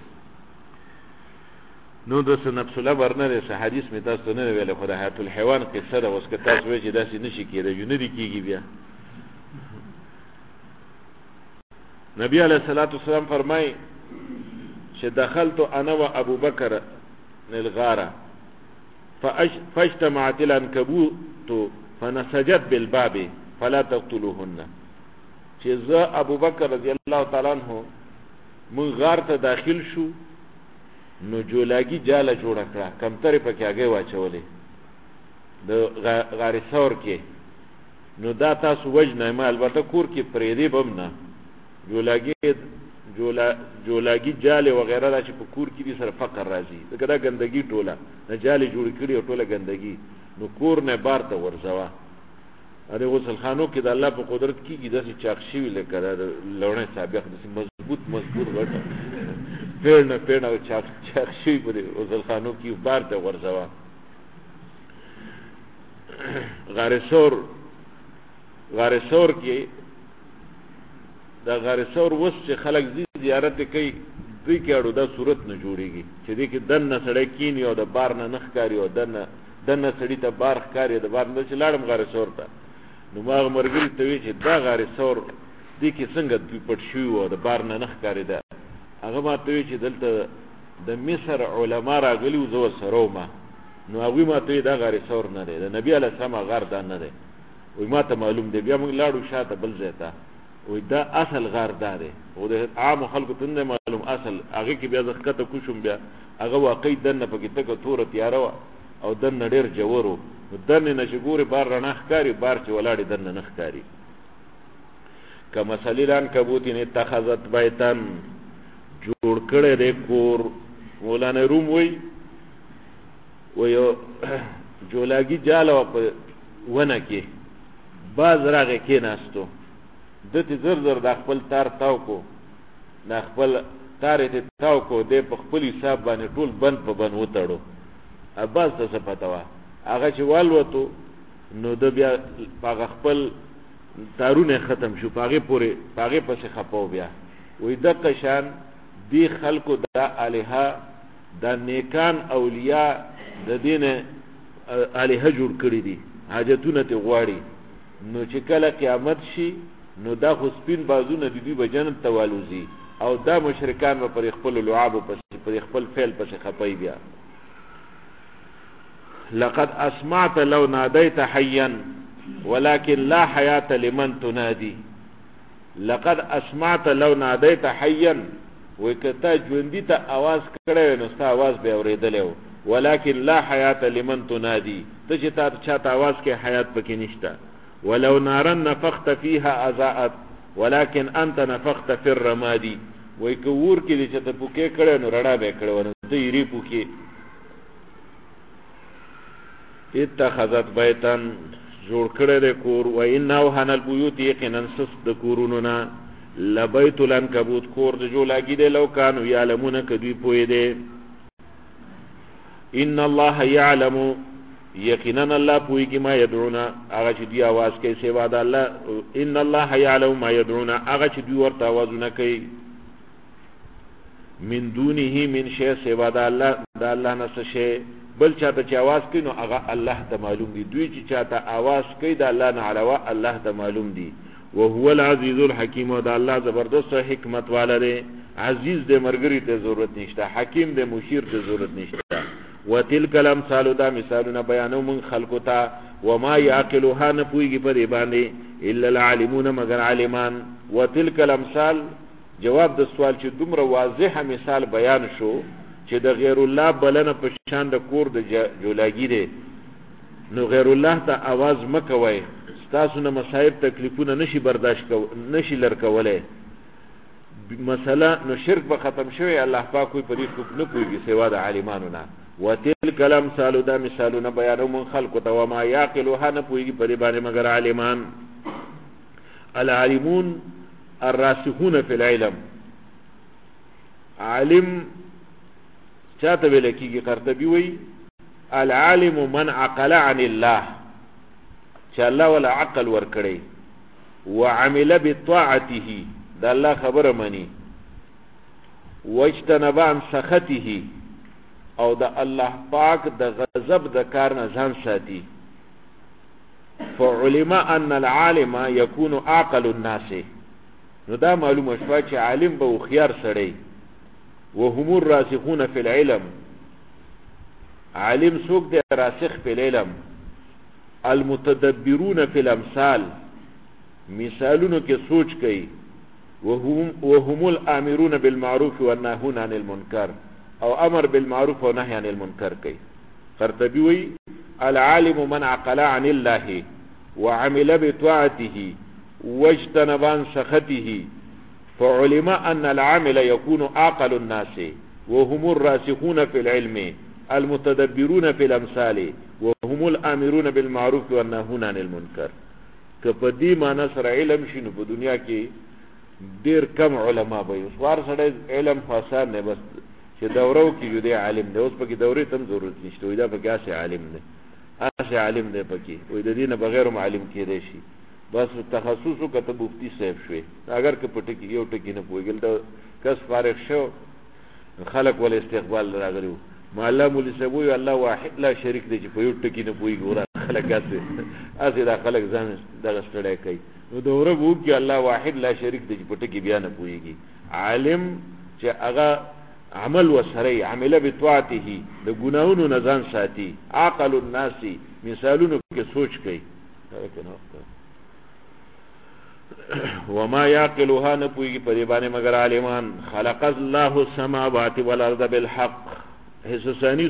نو د نفس الامر نه ده حدیث می تاسو نه ویل خو د حیات الحیوان قصه ده اوس که تاسو وایي چې داسې نشي کېدای یو نه دی کېږي بیا نبی علیہ الصلوۃ والسلام فرمای چې دخلت انا و ابو بکر الغاره فاجتمعت العنكبوت فنسجت بالباب فلا تقتلوهن چې زه ابو بکر رضی الله تعالی عنہ من غار ته داخل شو نو جولاګي جاله جوړ کړه کمترې پکې هغه واچولې د غار ثور کې نو دا تاسو وجنه ما البته کور کې پرېدې بم نه جولاګي جاله وغیرہ چې په کور کې دي سره فقر راځي دا ګندګي ټوله نه جاله جوړ کړي او ټوله ګندګي نو کور نه بار ته ورځوا اره غسل خانو کې د الله په قدرت کې داسې چاقشي لکه لونه سابق داسې مضبوط غټه پیرنه چاقشي په غسل خانو کې بار ته ورځوا غارسور کې دا غارسور وس چې خلک زیارت کوي دوی کې اړو دا صورت نه جوړيږي چې دې کې دنه سړی کینی او د بار نه نخ کاری او دنه سړی ته بار کاری د بار نه چې لاړم غارسور ته نو ما مرګل ته وی چې دا غارسور دې کې څنګه دوی پټ شو او د بار نه نخ کاری ده هغه ما ته وی چې دلته د مصر علما راغلي او زو سره ما نو هغه ما ته دا غارسور نه ده د نبی علی السلام غار ده نه ده وای ما ته معلوم دی بیا موږ لاړو شاته بل ځای وای دا اصل غار ده او د عام خلکو ته نه معلوم اصل هغه کې بیا ځکه کوشم بیا هغه واقعي دنه پکې تک تور تیارو او دنه ډیر جوړو دنه نشګوري بار رڼا ښکاری بار چې ولاړې دنه نه ښکاری کما سلیلان کبوتین اتخذت بیتن جوړ کړي د کور مولانا روم وای جولاګي جاله په ونه کې باز راغې کې ناستو دته زر زر د خپل تار تاو کو د خپل تار ته تاو کو د په خپل حساب باندې ټول بند په بند وتړو اباز ته څه پتا وا هغه چې والوتو نو د بیا هغه خپل تارونه ختم شو پاغه پورې پاغه پسې خپاو بیا وې د قشان دی خلکو د الها د نیکان اولیاء د دین الها جوړ کړی دي حاجتونه ته غواړي نو چې کله قیامت شي نو دا خو سپین بازونه د دې بجنت توالوزي او دا مشرکان په پر خپل لعاب په خپل فعل پسې خپای بیا لقد اسمعت لو ناديت حيا ولكن لا حياة لمن تنادي لقد اسمعت لو ناديت حيا وکتا ژوندۍ ته आवाज کړې نو ستا आवाज به اورېدلې ولكن لا حياة لمن تنادي ته چې تا چاته आवाज کې حیات پکې نشته ولو نارا نفخت فيها اضاءت ولكن انت نفخت في الرماد وای کور کې چې ته پوکې کړې نو رڼا به کړې ونه ته یې پوکې اتخذت بیتن جوړ کړی د کور و انه هن البيوت یقینا سس د کورونو نه لبیت العنکبوت کور د جوړاګی دی لو کانوا یعلمون کدی پوی دی ان الله یعلم یقینا الله پویږي ما يدعونا هغه چې دی आवाज کوي سیوا د الله ان الله یعلم ما يدعونا هغه چې دی ورته आवाजونه کوي من دونه من شی سیوا د الله نه څه شی بل چاته چې आवाज کوي نو هغه الله ته معلوم دي دوی چې چاته आवाज کوي د الله نه علاوه الله ته معلوم دي وهو العزيز الحكيم او د الله زبردست حکمت والا دی عزیز د مرګري ته ضرورت نشته حکیم د مشیر ته ضرورت نشته وتلک الامثال دا مثالونه بیانو من خلقو ته وما يعقلها نه پويږي په دې باندې الا العالمون مگر عالمان وتلک الامثال جواب د سوال چې دومره واضح مثال بیان شو چې د غیر الله بلنه په شان د کور د جولاګی دی نو غیر الله ته आवाज مکوي تاسو نه مصائب تکلیفونه نشي برداشت نشي لر کولای مثلا نو شرک به ختم شوی الله پاک کوئی پرې څوک نه کوي سوا د عالمانو نه وتلک الامثال دا مثالونه بیانو من خلق ته وما يعقلها نه پويږي پرې باندې مگر عالمان العالمون الراسخون في العلم عالم چاته ویل کیږي قرطبي وی العالم من عقل عن الله چې الله ولا عقل ور کړی وعمل بطاعته دا الله خبره مني واجتنب عن سخطه او دا الله پاک د غضب د کار نه ځان ساتي فعلم ان العالم يكون عاقل الناس نو دا معلومه شوه چې عالم به خيار سړی وهم الراسخون في العلم عالم سوق دي راسخ في العلم المتدبرون في الامثال مثالونو کې سوچ کوي وهم الامرون بالمعروف والناهون عن المنکر او امر بالمعروف ونهي عن المنکر کوي قرطبي وی العالم من عقل عن الله وعمل بطاعته واجتنب عن سخطه فعلم ان العامل يكون عاقل الناس وهم الراسخون في العلم المتدبرون في الامثال وهم الامرون بالمعروف والناهون عن المنکر کپدی معنی سره علم شنو په دنیا کې ډیر کم علما به وسوار سره علم خاصه نه بس چې دورو کې یو دی عالم دی اوس پکې دورې تم ضرورت نشته وي دا پکې اسه عالم نه اسه عالم دی پکې وي د دې نه بغیر معلم کېدای شي بس تخصصو کته مفتی صاحب شوي اگر که پټ کې یو ټکی نه پويګل دا کس فارغ شو خلق ول استقبال راغلو معلم ول سبوي الله واحد لا شریک دی چې په یو ټکی نه پوي ګور خلک اسه دا خلک ځان دغه ستړی کوي نو دوره وو کې الله واحد لا شریک دی چې په ټکی بیا نه پويږي عالم چې هغه عمل وسره عمل بطاعته د ګناونو نه ځان ساتي عقل الناس مثالونو کې سوچ کوي وما يعقلها نپويږي په دې باندې مگر عالمان خلق الله السماوات والارض بالحق حصہ ثانی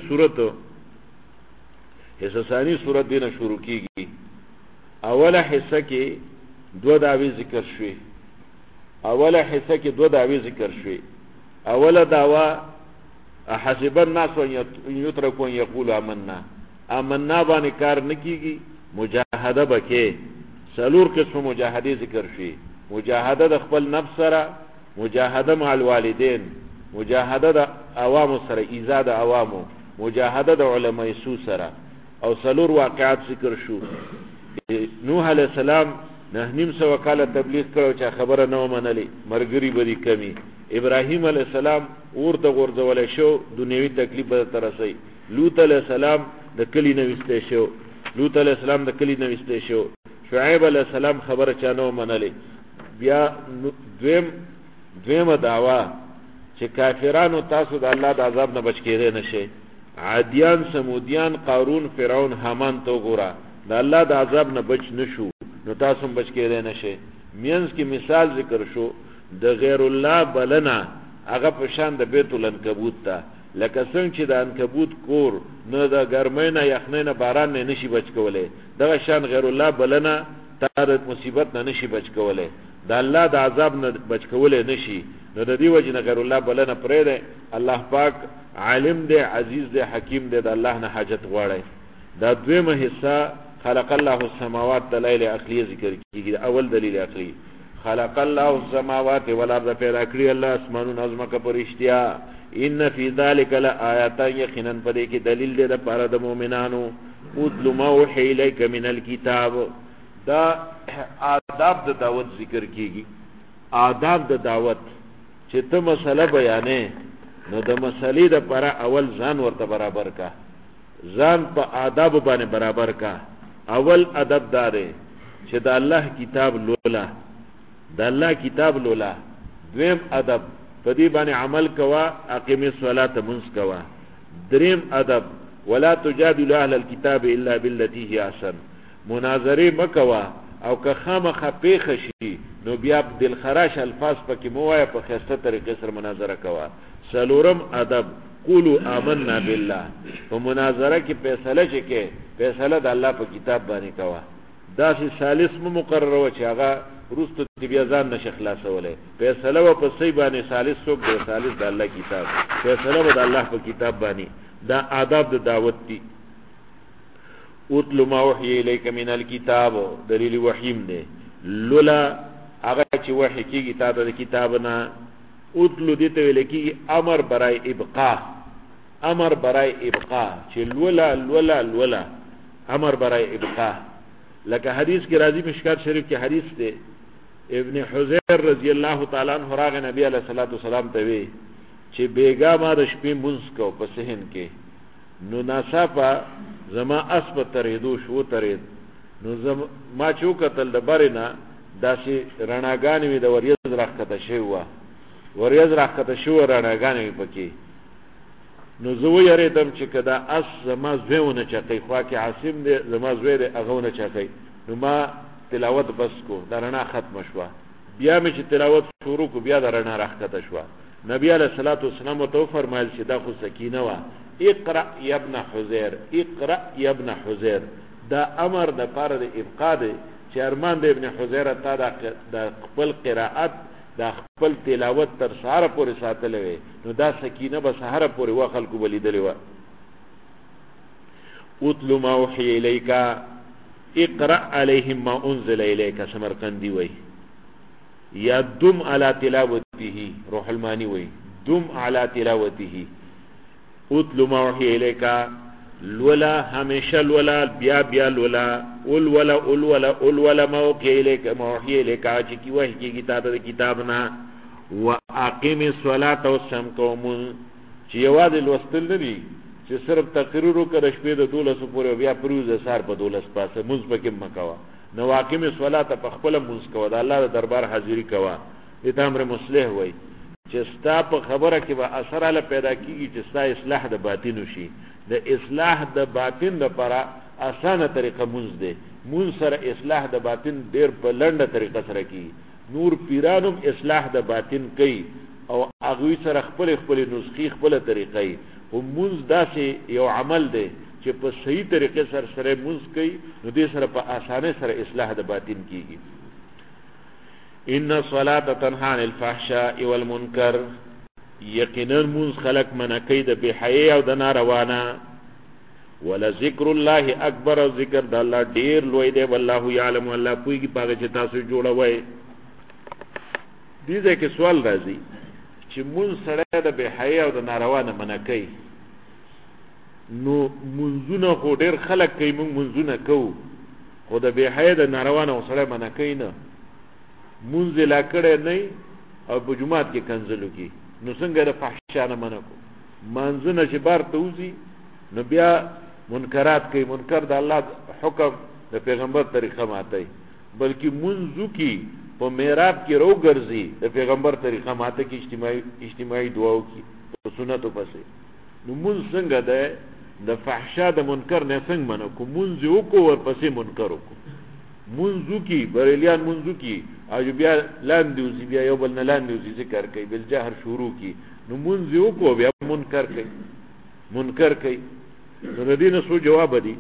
صورت دینه شروع کیږي اوله حصہ کې دو دعوی ذکر شوي اوله دعوا حسب الناس ان يتركوا يقولوا آمنا باندې کار نکېږي مجاهده بکې سلور قسم مجاهده ذکر شي مجاهده د خپل نفس سره مجاهده مع الوالدین مجاهده د عوامو سره ایذا د عوامو مجاهده د علماء سو سره او سلور واقعات ذکر شو نوح علیہ السلام 9.5 کاله تبلیغ کړو چې خبره نه ومنلې مرګري بری کمی ابراهیم علیہ السلام ورته غورځول شو دنیوي تکلیف به ترسي لوط علیہ السلام د کلی نوسته شو لوط علیہ السلام د کلی نوسته شو شعیب علیہ السلام خبره چانو منلې بیا دویم دعوا چې کافرانو تاسو د الله د عذاب نه بچ کېدئ نشئ عادیان سمودیان قارون فرعون حامان تو ګورا د الله د عذاب نه بچ نشو نو تاسو بچ کېدئ نشئ مینس کې مثال ذکر شو د غیر الله بلنا هغه په شان د بیت العنکبوت ته لکه څنګه چې د عنکبوت کور نه د ګرمۍ نه یخنۍ نه باران نه نشي بچ کولای دغه شان غیر الله بلنا تر مصیبت نه نشي بچ کولای د الله د عذاب نه بچ کولای نشي نو د دې وجه نه غیر الله بلنا پرې ده الله پاک عالم دی عزیز دی حکیم دی د الله نه حاجت غواړي دا دویمه حصہ خلق الله السماوات دلایل عقلی ذکر کیږي اول دلیل عقلی خلق الله السماوات والارض پیدا کړی الله اسمانونو ازمکه پرشتیا ان فی ذلک لآیات یقینا پدې کې دلیل دی د پاره د مؤمنانو اتل ما وحی الیک من الکتاب دا آداب د دعوت ذکر کیږي آداب د دعوت چې ته مسله بیانې نو د مسلې د پاره اول ځان ورته برابر کا ځان په آداب باندې برابر کا اول ادب داره چې د الله کتاب لولا د الله کتاب لولا دویم ادب په دې باندې عمل کوا اقیم الصلاه منس کوا دریم ادب ولا تجادل اهل الكتاب الا بالتي هي احسن مناظره مکوا او که خامخ پیښ شي نو بیا دل خراش الفاظ پکې موایه په خسته طریقې سره مناظره کوا سلورم ادب قولوا آمنا بالله په مناظره کې فیصله شکه فیصله د الله په کتاب باندې کوا دا چې ثالث مقرره و چې هغه روستو بیا ځان نشه خلاصولې فیصله و په صحیح باندې ثالث څوک دی ثالث د الله کتاب فیصله و د الله په کتاب باندې دا آداب د دعوت دي اتل ما وحی الیک من الکتاب دلیل وحیم دی لولا هغه چې وحی کیږي تا د کتاب نه اتل دې ته ویل کیږي امر برای ابقاء امر برای ابقاء چې لولا امر برای ابقاء لکه حدیث کی راضی مشکات شریف کی حدیث ته ابن حذیر رضی الله تعالی عنہ راغ نبی علیہ الصلوۃ والسلام ته وی چې بیګا ما د شپې منځ کو په صحن کې نو ناصافه زما اسب ترېدو شو ترېد نو ما چوکتل د برینا داسې رڼاګانې وي د وریځ راخته شوی و وریځ راخته شو رڼاګانې پکې نو زه یریدم چې کدا اس زما زویونه چقې خوا کې عاصم دې زما زوی دې اغونه چقې نو ما تلاوت بس کو درنا ختم شو بیا مې چې تلاوت شروع کو بیا درنا راخته شو نبی علیہ الصلوۃ والسلام تو فرمایل چې دا خو سکینه وا اقرا یا ابن حذیر اقرا یا ابن حذیر دا امر د پاره د ابقاء دی چې ارمان د ابن حذیر ته د خپل قرائت د خپل تلاوت تر سهار پورې ساتلې وي نو دا سکینه به سهار پورې وا خلکو بلیدلې و اتل ما وحی الیک اقرا علیهم ما انزل الیک سمرقندی وی یا دم علی تلاوته روح المانی وی دم علی تلاوته اتل ما وحی الیک لولا همیشه لولا بیا لولا اول ما وحی الیک ما وحی الیک چې کی وحی کی کتابنا واقیم الصلاه والسمع چې یواد الوستل نبی چې صرف تقریر وکړ شپې د 12 پورې بیا پروز سار په 12 پاسه موږ پکې مکوا نو واقیم الصلاه په خپل موږ کوا د الله دربار حاضری کوا د امر مصلح وای چې ستا په خبره کې به اثر له پیدا کیږي چې ستا اصلاح د باطن وشي د اصلاح د باطن لپاره اسانه طریقه مونږ دی مونږ سره اصلاح د باطن ډیر په لنډه طریقه سره کی نور پیرانم اصلاح د باطن کوي او هغه سره خپل نسخي خپل طریقې او مونږ داسې یو عمل دی چې په صحیح طریقې سره مونږ کوي نو دې سره په اسانه سره اصلاح د باطن کیږي ان الصلاه تنهى عن الفحشاء والمنکر یقینا مونږ خلق منکې د بحیا او د ناروانا ولا ذکر الله اکبر، او ذکر د الله ډیر لوی دی. والله یعلم، الله پوهیږي په هغه چې تاسو جوړوئ. دې ځای کې سوال راځي چې مونځ سړی د بې حیا او د ناروا نه منع کوي، نو منځونه خو ډېر خلک کوي، مونږ منځونه کوو، خو د بې حیا د ناروا نه سړی منع کوي نه. مونځ یې لا کړی نه او په جومات کې کنځلو کې، نو څنګه د فحشا نه منع کوو؟ منځونه چې بار ته وځي نو بیا منکرات کوي، منکر د الله حکم د پیغمبر طریقه ماتوي، بلکې منځو کې په میراب کې رو ګرځي د پیغمبر طریقه ماته کې اجتماعي دعاو کې په سنتو پسې. نو منځ څنګه ده د فحشا د منکر نه څنګه منع کوو؟ منځ وکړو ورپسې منکر وکړو. منځو کې بریلیان منځو کې او بیا لاندې وځي، بیا یو بل نه لاندې وځي ذکر کوي بالجهر شروع کې، نو منځ وکړو بیا منکر کوي. نو د دې نه څو جواب دي.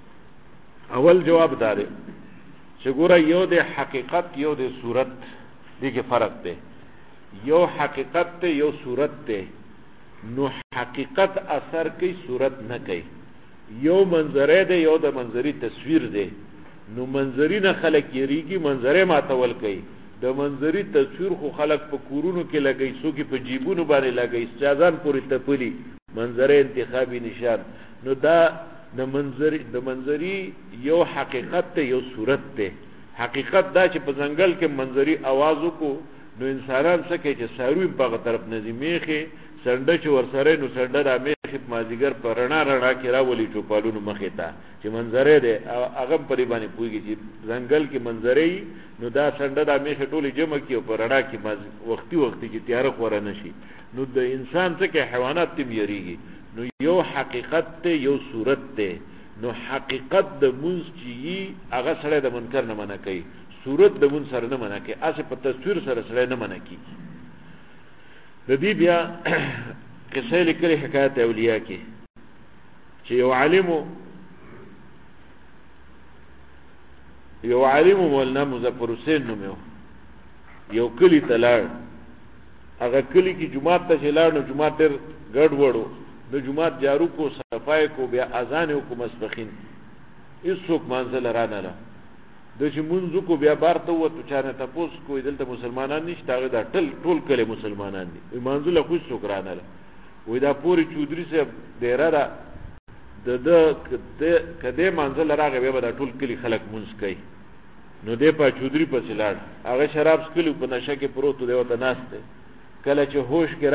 اول جواب دا دی چې ګوره یو د حقیقت یو د صورت، دې کې فرق دی. یو حقیقت ته یو صورت ته، نو حقیقت اثر کوي صورت نه کوي. یو منظره دی یو د منظري تصویر دی، نو منظري نه خلک یریږي، منظره ماتول کوي. د منظري تصویر خو خلک په کورونو کې لګي، څوک په جیبونو باندې لګي، استادان پورې تپلي منظره انتخابي نشان. نو دا د منظري یو حقیقت ته یو صورت ته. حقیقت دا چې په ځنګل کې منظري आवाज وکړو، نو انسانان څه کوي چې ساروی په هغه طرف نځي، میخې سنډه چې ورسره، نو سنډه را میخې په مازدیګر په رڼا کې راولي چوپالونو مخې ته چې منظره دی، هغه په دې باندې پوهېږي چې ځنګل کې منظره وي، نو دا سنډه دا میخې ټولې جمع کړي او په رڼا کې وختي چې تیاره خوره نه شي. نو د انسان څه کوي؟ حیوانات تم یریږي. نو یو حقیقت ته یو صورت ته. نو حقیقت د منځ چې هغه سره د منکر نه منع کوي، صورت د منځ سره نه منع کوي، اسه په تصویر سره سره نه منع کوي. د دې بیا قصه لیکلي حکایت اولیاء کې چې یو عالم مولانا مظفر حسین نوم یو کلی ته لاړ. هغه کلی کې جمعات ته چې لاړ، نو جمعات ډېر ګډ وړو، د جمعات جارو کو، صفای کو، بیا اذان کو، مسبخین هیڅوک منزل رانه له د چې منځو کو، بیا بار ته وته چانه تاسو کوی دلته مسلمانان نشته، هغه دا ټول کله مسلمانان دي، منځل خو څوک رانه له وې دا پوری چودري صاحب ډیره را د کده منزل راغی، به دا ټول کلی خلک منځ کوي. نو دې په چودري په سلاړ هغه شراب سکلو په نشه کې پروت دی او ته ناشته. کله چې هوش کې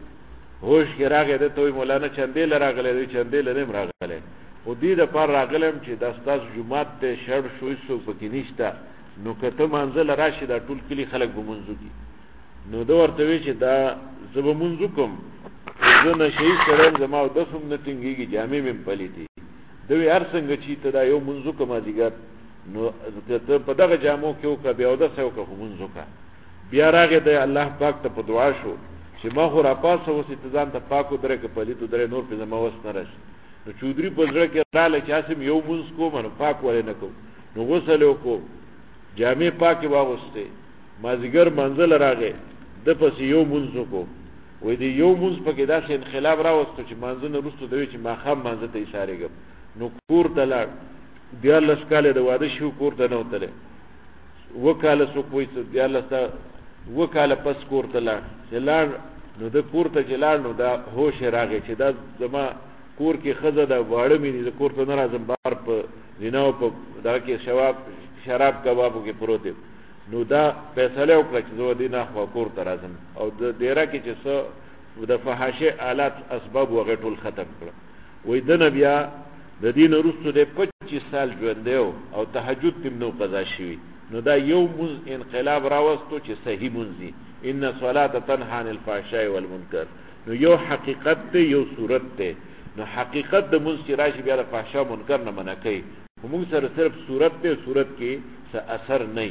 راغی د توي مولانا چندې لراغله، دوی چندې لرم راغله، او دې د پر راغلم چې د استاد جمعات ته شړ شوې سو پکې نشته، نو کته منزل راشي دا ټول کلی خلک به منځو کی. نو دا ورته وی چې دا زب منځو کوم، زه نشي سره زما او د سم نټینګيږي، جامې مې پليتي دوی هر څنګه چې ته دا یو منځو کوم ادیګر، نو ته په دغه جامو کې او کا بیا د سو کا منځو کا. بیا راغی د الله پاک ته په دعا شو چې ما خو را پاسه اوس اتزان ته پاکو درې کې پلیتو درې نور په زما وس نه راشي. نو چودري په ځړه کې رااله چې اسم یو منځ کوم، نو پاک ولې نه کوم، نو غسل وکړو، جامې پاکي واغسته، مازیګر منزل راغی، د پس یو منځ کو. وې دی یو منځ پکې داسې انقلاب راوستو چې منځنه رستو دوی چې ما خام منځ ته اشاره کوم. نو کور ته لاړ، بیا لسکاله د واده شو، کور ته نه وتله، وکاله سو کوی څه بیا لستا وکاله پس کور ته لاړ. نو د کور ته جلال، نو دا هوش راغی چې دا زما کور کې خزه دا واړه مې د کور ته نه راځم، بار په زیناو په دا کې شراب کبابو کې پروت. نو دا فیصله وکړه چې زه دې نه خو کور ته راځم، او د ډیره کې چې څه د فحاشه آلات اسباب وغه ټول ختم کړ. وې د نبیا د دین وروسته د 25 سال ژوند دی او تهجد تم نو قضا شوی. نو دا یو منځ انقلاب راوستو چې صحیح منځي، ان الصلاه تنهى عن الفحشاء والمنکر. نو یو حقیقت ته یو صورت ته. نو حقیقت د منځ چې راشي بیا د فحشا منکر نه منع کوي، موږ سره صرف صورت ته، صورت کې څه اثر نه.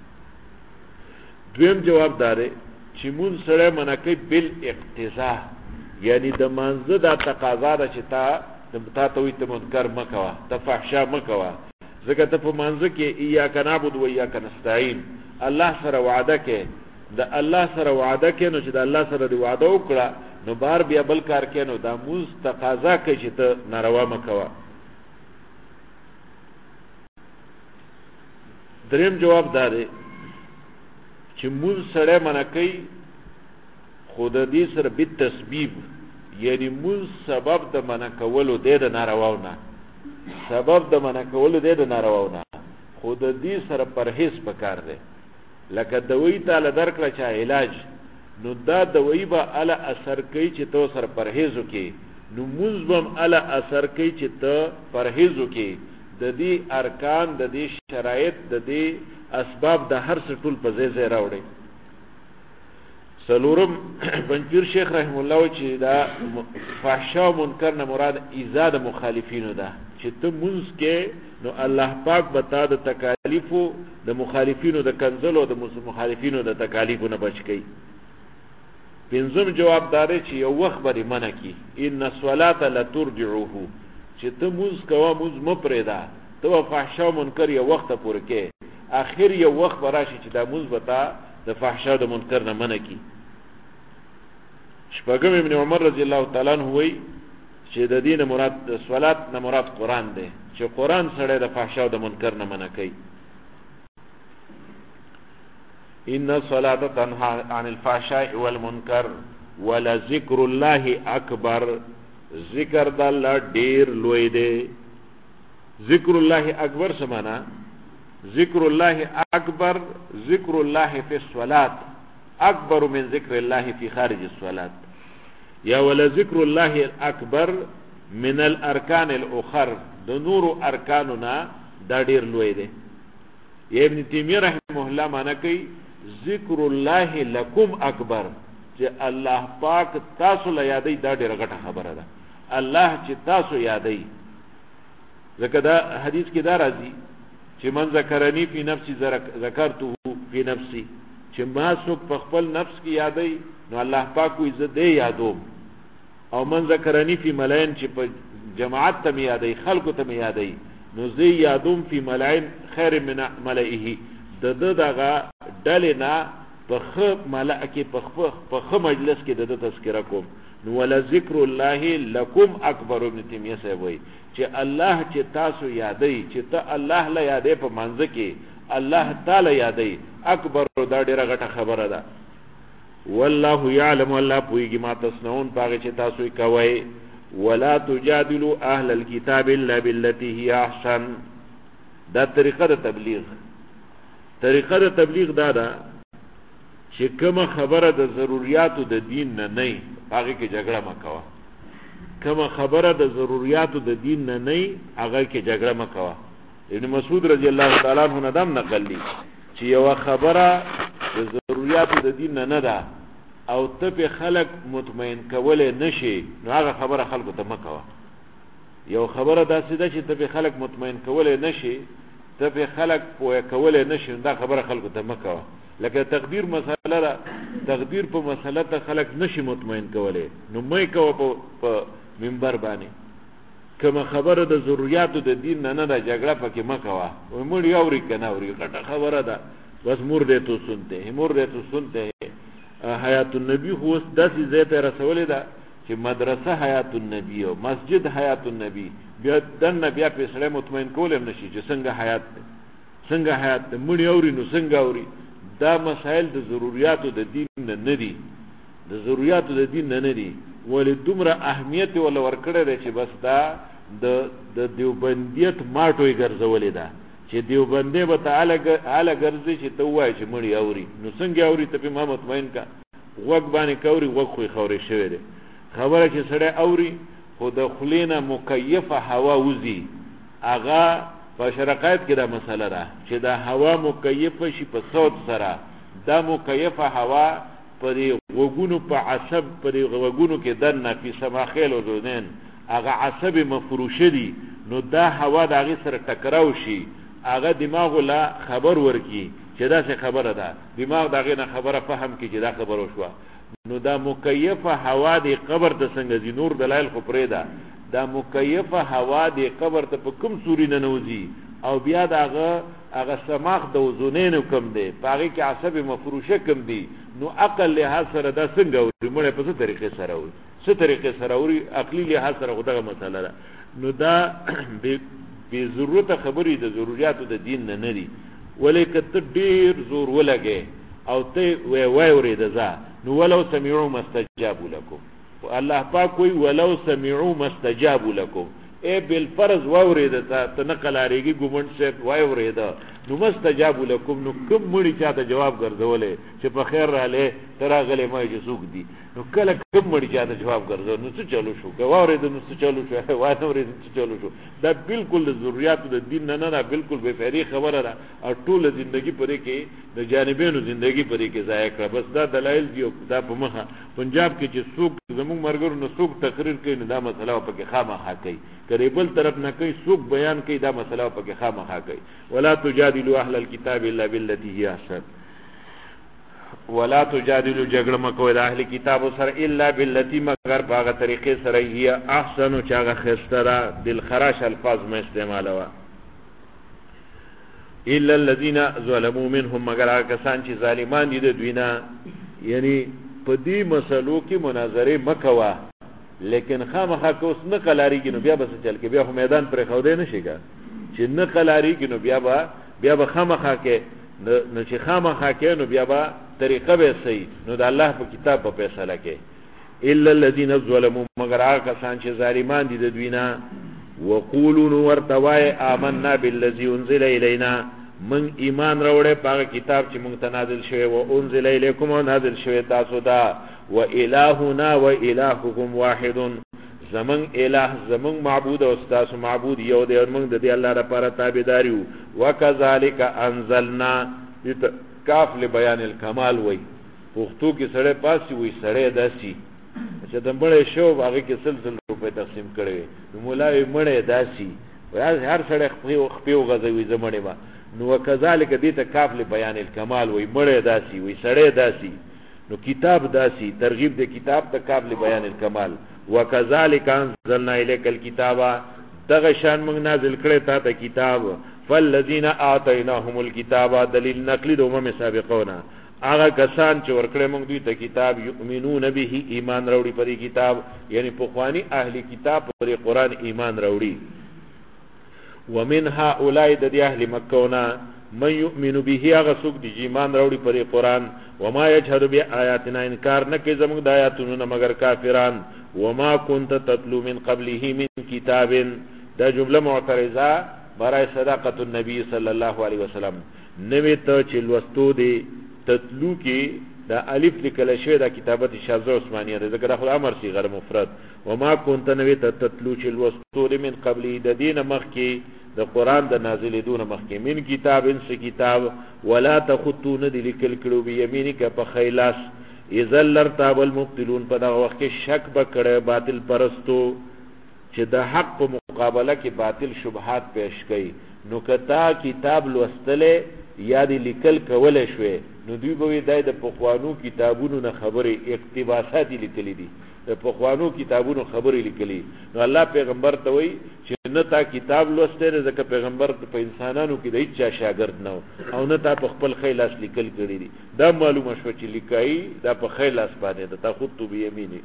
دویم جواب داره چې مون سره منع کوي بل اقتضاء، یعنی د منځ دا تقاضا ده چې تا ته وي ته منکر مکوا، ته فحشا مکوا، ځکه ته په منځ کې ایاک نعبد و ایاک نستعین الله سره وعده کې، د الله سره وعده کې، نو چې د الله سره دی وعده وکړه، نو بار بیا بل کار کې، نو دا موږ تقاضا کوي چې ته ناروا مکوا. دریم جواب دا دی چې مونږ سره منع کوي خود دې سره به تسبیب، یعنی مونږ سبب د منع کولو دی د نارواونه، سبب د منع کولو دی د نارواونه، خود دې سره پرهیز پکار دی. لکه دوی تعالی درکړه چا علاج، نو دا دوی به اله اثر کوي چې تو سره پرهیز وکي، نو مونږ بم اله اثر کوي چې ته پرهیز وکي. د دې ارکان، د دې شرایط، د دې اسباب د هر څه ټول په ځای ځای راوړي. سلورم پنځپیر شیخ رحم الله چې دا فحشا و منکر نه مراد ایذا د مخالفینو ده، چې ته مونږ کې نو الله پاک بتا د تکالیفو د مخالفینو د کنزلو د مخالفینو د تکالیفو نه بچ کی. پنځم جواب داري چې یو وخت باندې منع کی، ان الصلاه لترجعه، چې ته مونږ کوا مونږ مپردا، ته فحشا و منکر یو وخت پورې کې، اخر یو وخت راشي چې دا مونږ بتا د فحشا د منکر نه منع کی. شپږم ابن عمر رضی الله تعالی عنہ وی چې د دین مراد د صلات نه مراد قران دی، چې قران سره د فحشا او د منکر نه منع کوي. ان الصلاه تنهى عن الفحشاء والمنکر ولذکر الله اکبر، ذکر د الله ډیر لوی دی. ذکر الله اکبر سمانا ذکر الله اکبر، ذکر الله فی الصلاه اکبر من ذکر الله فی خارج الصلاه، یا ولا ذکر الله الاکبر من الارکان الاخر، د نور ارکاننا دا ډیر لوی دی. ابن تیمیه رحمه الله معنی کوي ذکر الله لکم اکبر، چې الله پاک تاسو له یادې دا ډیره غټه خبره ده. الله چې تاسو یادې، ځکه دا حدیث کې دا راځي چې من ذکرنی فی نفسی ذکرته فی نفسی، چې ما څوک په خپل نفس کې یادې نو الله پاک وي زه دې یادوم. او من ذکرنی فی ملائن، چې په جماعت ته یادې خلکو ته یادې نو زه یادوم فی ملائن خیر من ملائه، د دغه ډلې نه په خ ملائکه په خ مجلس کې د تذکرہ کوم. نو ولا ذکر الله لکم اکبر. ابن تیمیه صاحب وایي چې الله چې تاسو یادې، چې ته الله له یادې په منځ کې الله تعالی یادې اکبر، دا ډیره غټه خبره ده. والله یعلم، الله پوهیږي ما تصنعون، پاغه چې تاسو یې کوئ. ولا تجادلوا اهل الكتاب الا بالتي هي احسن، دا طریقه د تبلیغ. طریقه د تبلیغ دا ده چې کومه خبره د ضرورتو د دین نه نه هغه کې جګړه مکوه، کومه خبره د ضرورتو د دین نه نه هغه کې جګړه مکوه. ابن مسعود رضی الله تعالی عنہ ندم نقل لي چې یو خبره د ضرورتو د دین نه نه ده او ته په خلق مطمئن کولې نشي، نو هغه خبره خلکو ته مکوه. یو خبره داسې ده چې ته په خلق مطمئن کولې نشي، ته په خلق پوهه کولې نشي، دا خبره خلکو ته مکوه. لکه تقدیر مسله ده، تقدیر په مسله ته خلق نشي مطمئن کولې، نو مې کوه په منبر باندې. کومه خبره د ضرورتو د دین نه نه ده جګړه پکې مکوه. و مړ یوري کنه اوري غټه خبره ده، بس مرده تو سنتے ہیں، مرده تو سنتے ہیں. حیات النبی خو داسې ځای ته رسولې ده چې مدرسه حیات النبی او مسجد حیات النبی، بیا دنه بیا په سره مطمئن کولم نشي چې څنګه حیات ده، څنګه حیات ده، مړ یوري نو څنګه اوري. دا مسائل د ضرورتو د دین نه دي، د ضرورتو د دین نه دي. ولې دومره اهمیت ولا ورکړه ده چې بس دا د دیوبندیت ماټوي ګرځولې ده، چې دیوبندې به تعالی ګرځي چې ته وایې چې مړی اوري، نو څنګه اوري؟ ته په ما مطمئن کا غوږ باندې کوري، غوږ خو خوري شوی دی. خبره چې سړی اوري خو د خلینا مکیفه هوا وزي، هغه په شرقایت کې دا مسله ده چې دا هوا مکیفه شي په صوت سره. دا مکیفه هوا په غوږونو په عصب په غوږونو کې دنه په سماخیل او ذنین هغه عصب مفروشه دي، نو دا هوا د هغه سره ټکراو شي، هغه دماغ لا خبر ورکی چې دا څه خبره ده، دماغ دغه نه خبره فهم کی چې دا خبره وشوه. نو دا مکیفه هوا دی قبر ته څنګه دي، نور دلایل خو پرې ده. دا مکیفه هوا دی قبر ته په کوم سوري نه نوځي، او بیا هغه سماخ د وزنینو کم دی، پاره کې عصب مفروشه کم دی. نو عقل له سره دا څنګه وي، مړ په څه طریقې سره وي، څه طریقې سره وي، عقلی له سره خدغه مسله ده. نو دا به ضرورت خبرې د ضرورتو د دین نه نه دي. ولیکن ته ډیر زور ولګې او ته وای ورید ځه نو ولو سمعوا مستجابوا لكم الله پاک وی ولو سمعوا مستجابوا لكم اے بالفرض واورید ته نقل اړیږي ګومند سے وای ورید نو مستجابوا لكم نو کوم مړي چاته جواب ګرځولې چې په خیر را لې تراغلې ما چې سوق دي نو کله کوم مړي چاته جواب ګرځول نو څه چلو شو واورید نو څه چلو شو وای اورید څه چلو شو دا بالکل د ضرورت د دین نه بالکل بے فایده خبره ده او ټول ژوندۍ پرې کې د جانبینو ژوندۍ پرې کې ضایع کړه بس دا دلایل دی دا په مخه پنجاب کې چې څوک زموږ مرګرو نو څوک تقریر کوي نو دا مسله په کې خامخا کوي قریبل طرف نه کوي څوک بیان کوي دا مسله په کې خامخا کوي ولا تجادلوا اهل الكتاب الا بالتي هي احسن ولا تجادلوا جګړه مکو د اهل کتاب سره الا بالتي مگر باغه طریقې سره هي احسن او چاغه خستره دل خراش الفاظ مې استعمالوا الا الذين ظلموا منهم مگر کسان چې ظالمان دي د دوینا یعنی په دې مسلو کې مناظره مکوا لیکن خامخا کوس نه قلاریږي نو بیا بس چل کې بیا میدان پر خوده نشيګا چې نه قلاریږي نو بیا به خامخا کې نو چې خامخا کې نو بیا به طریقه به صحیح نو د الله په کتاب په فیصله کې الا الذين ظلموا مگر کسان چې ظالمان دي د دوینا وقولوا ورتوای آمنا بالذي انزل الينا من ایمان راوړې په کتاب چې مونږ ته نازل شوی او انزل الیکم او نازل شوی تاسو ته و الہنا و الہکم واحد زمن الہ زمن معبود او تاسو معبود یو دی او موږ د دې الله لپاره تابعداریو وکذالک انزلنا کاف لبیان الکمال وای پښتو کې سړی پاسي وای سړی داسي چې دمبړې شو هغه کې سلسله روپے تقسیم کړي نو مولای مړې داسي هر سړی خپل غزوي زمړې ما نو وکذالک دې ته کاف لبیان الکمال وای مړې داسي وای سړی داسي نو کتاب داسي ترغیب د کتاب ته قابل بیان الکمال وکذالک انزلنا الیک الکتاب دغه شان موږ نازل کړی تا ته کتاب فالذین آتیناهم الکتاب دلیل نقلی د امم سابقونا هغه کسان چې ورکړی موږ دوی ته کتاب یؤمنون به ایمان راوړي په دې کتاب یعنی په خوانی اهلی کتاب پر قرآن ایمان راوړي ومن هؤلاء د اهل مکه من یؤمن به هغه څوک چې ایمان راوړي پر قرآن وما یجحد بآیاتنا انکار نه کوي زموږ د آیاتونو مگر کافران وما كنت تتلو من قبله من کتاب دا جمله معترضه برای صداقت النبی صلی الله علیه وسلم نوې ته چې لوستو دي تتلو کې دا الف لیکل شوی دا کتابت شاذ عثمانیه ده ذکر خو امر سی غیر مفرد وما كنت نوې ته تتلو چې لوستو دي من قبله د دین مخ کې د قران د نازلې دون مخکې من کتاب انس کتاب ولا تخطون ذلکل کلو بیمینک په خیلاس اذا لرتاب المبطلون په دا وخت کې شک بکړه باطل پرستو چې د حق په مقابله کې باطل شبهات پیش کړي نو کتا کتاب لوستله یا د لیکل کول شوي نو دوی به د پخوانو کتابونو نه خبره اقتباسات لیکلي دي د پخوانو کتابونو خبرې لیکلي نو الله پیغمبر ته وایي چې نه تا کتاب لوسته نه ځکه پیغمبر په انسانانو کې د هیڅ شاګرد نه او نه تا په خپل خیلاس لیکل کړی دي دا معلومه شو چې لیکای دا په خیلاس باندې د تخطو بیمینی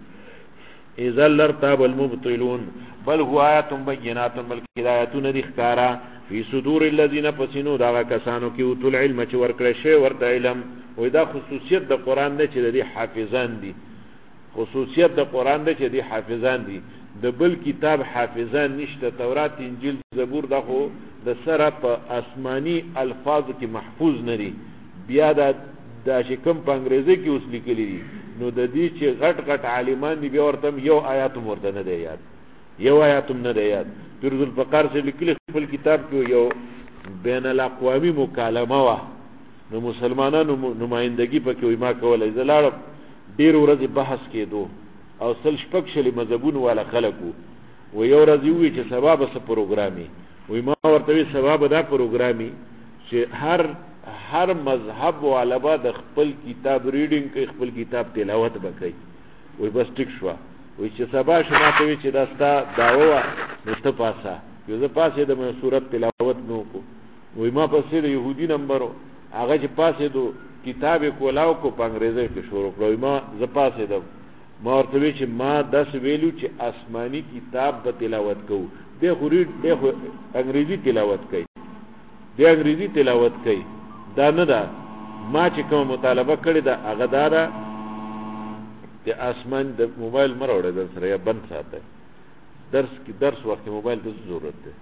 اذا لرتاب المبطلون بل هو آیات بینات بلکې آیاتونه دي ښکارا فی صدور الذین پسینو دا کسانو کې اوتل علم چې ورکړی شی ورته علم وای دا خصوصیت د قران نه چې د حافظان دي خصوصیت د قران ده چې دی حافظان دي د بل کتاب حافظان نشته تورات انجیل زبور دغه د سره په آسمانی الفاظ کې محفوظ نه دي بیا د چې کوم په انګریزي کې اوس لیکلي دي نو د دې چې غټ غټ عالمان دي بیا ورته یو آیات مرته نه دی یاد یو آیات نه دی یاد ترذ الفقار چې لیکلي خپل کتاب کې یو بین الاقوامی مکالمه وا نو مسلمانانو نمائندګي پکې وي ما کولای زلاړ ډیر ورځې بحث کېدو او سل شپږ شلې مذهبونو والا خلکو و یو ورځ وی چې سبب څه پروګرامي وای ما ورته وی سبب دا پروګرامي چې هر مذهب والا به د خپل کتاب ریډینګ کوي خپل کتاب تلاوت وکړي وای بس ټیک شو وای چې سبا شما ته وی چې داستا داوا نشته پاسه یو ز پاسه د صورت تلاوت نو کو وای ما پسې د يهودي نمبر هغه چې پاسه دو کتاب کولاو کو په انګریزي کې شروع کړو ما ز پاسه د ما ورته وی چې ما 10 ویلو چې آسمانی کتاب به تلاوت کوو د خوري د انګریزي تلاوت کوي د انګریزي تلاوت کوي دا نه ده ما چې کوم مطالبه کړې ده هغه دا ده د اسمان د موبایل مه راوړئ در سره یا بند ساتئ درس وخت موبایل ته ضرورت دی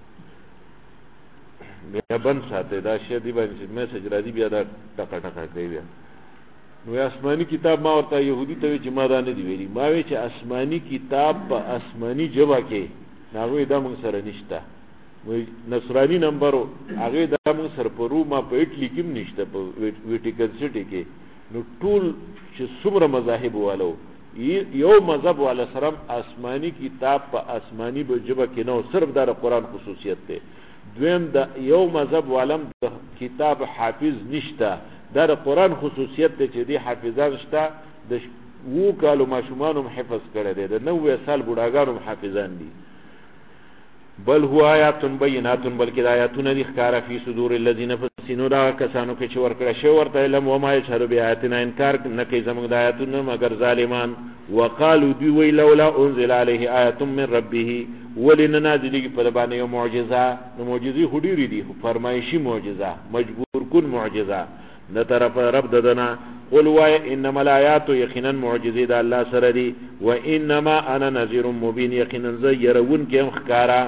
بیا بند ساتئ دا شی دی باندې میسج راځي بیا دا ټکا ټکا کوي بیا نو آسمانی کتاب ما ورته يهودي ته چې ما دا نه دی ویلي ما وی چې آسمانی کتاب په آسمانی ژبه کې هغه دا موږ سره نشته وی نصرانی نمبرو هغه دا موږ سره په روما په اټلی کې نشته په ویټیکن سټی کې نو ټول چې څومره مذاهب والو یو مذهب والا سره آسمانی کتاب په آسمانی ژبه کې نو صرف دا قرآن خصوصیت ده دویم دا یو مذهب والم د کتاب حافظ نشته دا قرآن خصوصیت ده چې دی حافظان شته د وو کالو ماشومانو حفظ کړي دي د 90 سال بوډاګانو حافظان دي بل هو آیات بینات بلکې آیاتونه دي ښکارا فی صدور الذین فسنوا دا کسانو کې چې ورکړه شی ورته علم و ما یشهر بیااتنا انکار نه کوي زموږ د آیاتونو مگر ظالمان وقالو دی وی لولا انزل علیه آیه من ربه ولن نازلی په باندې یو معجزه نو معجزې هډيري دي فرمایشي معجزه مجبور کن معجزه د طرف رب ددنا قل وای انما الآیات یقینا معجزې د الله سره دي و انما انا نذیر مبین یقینا زیرون کې ښکارا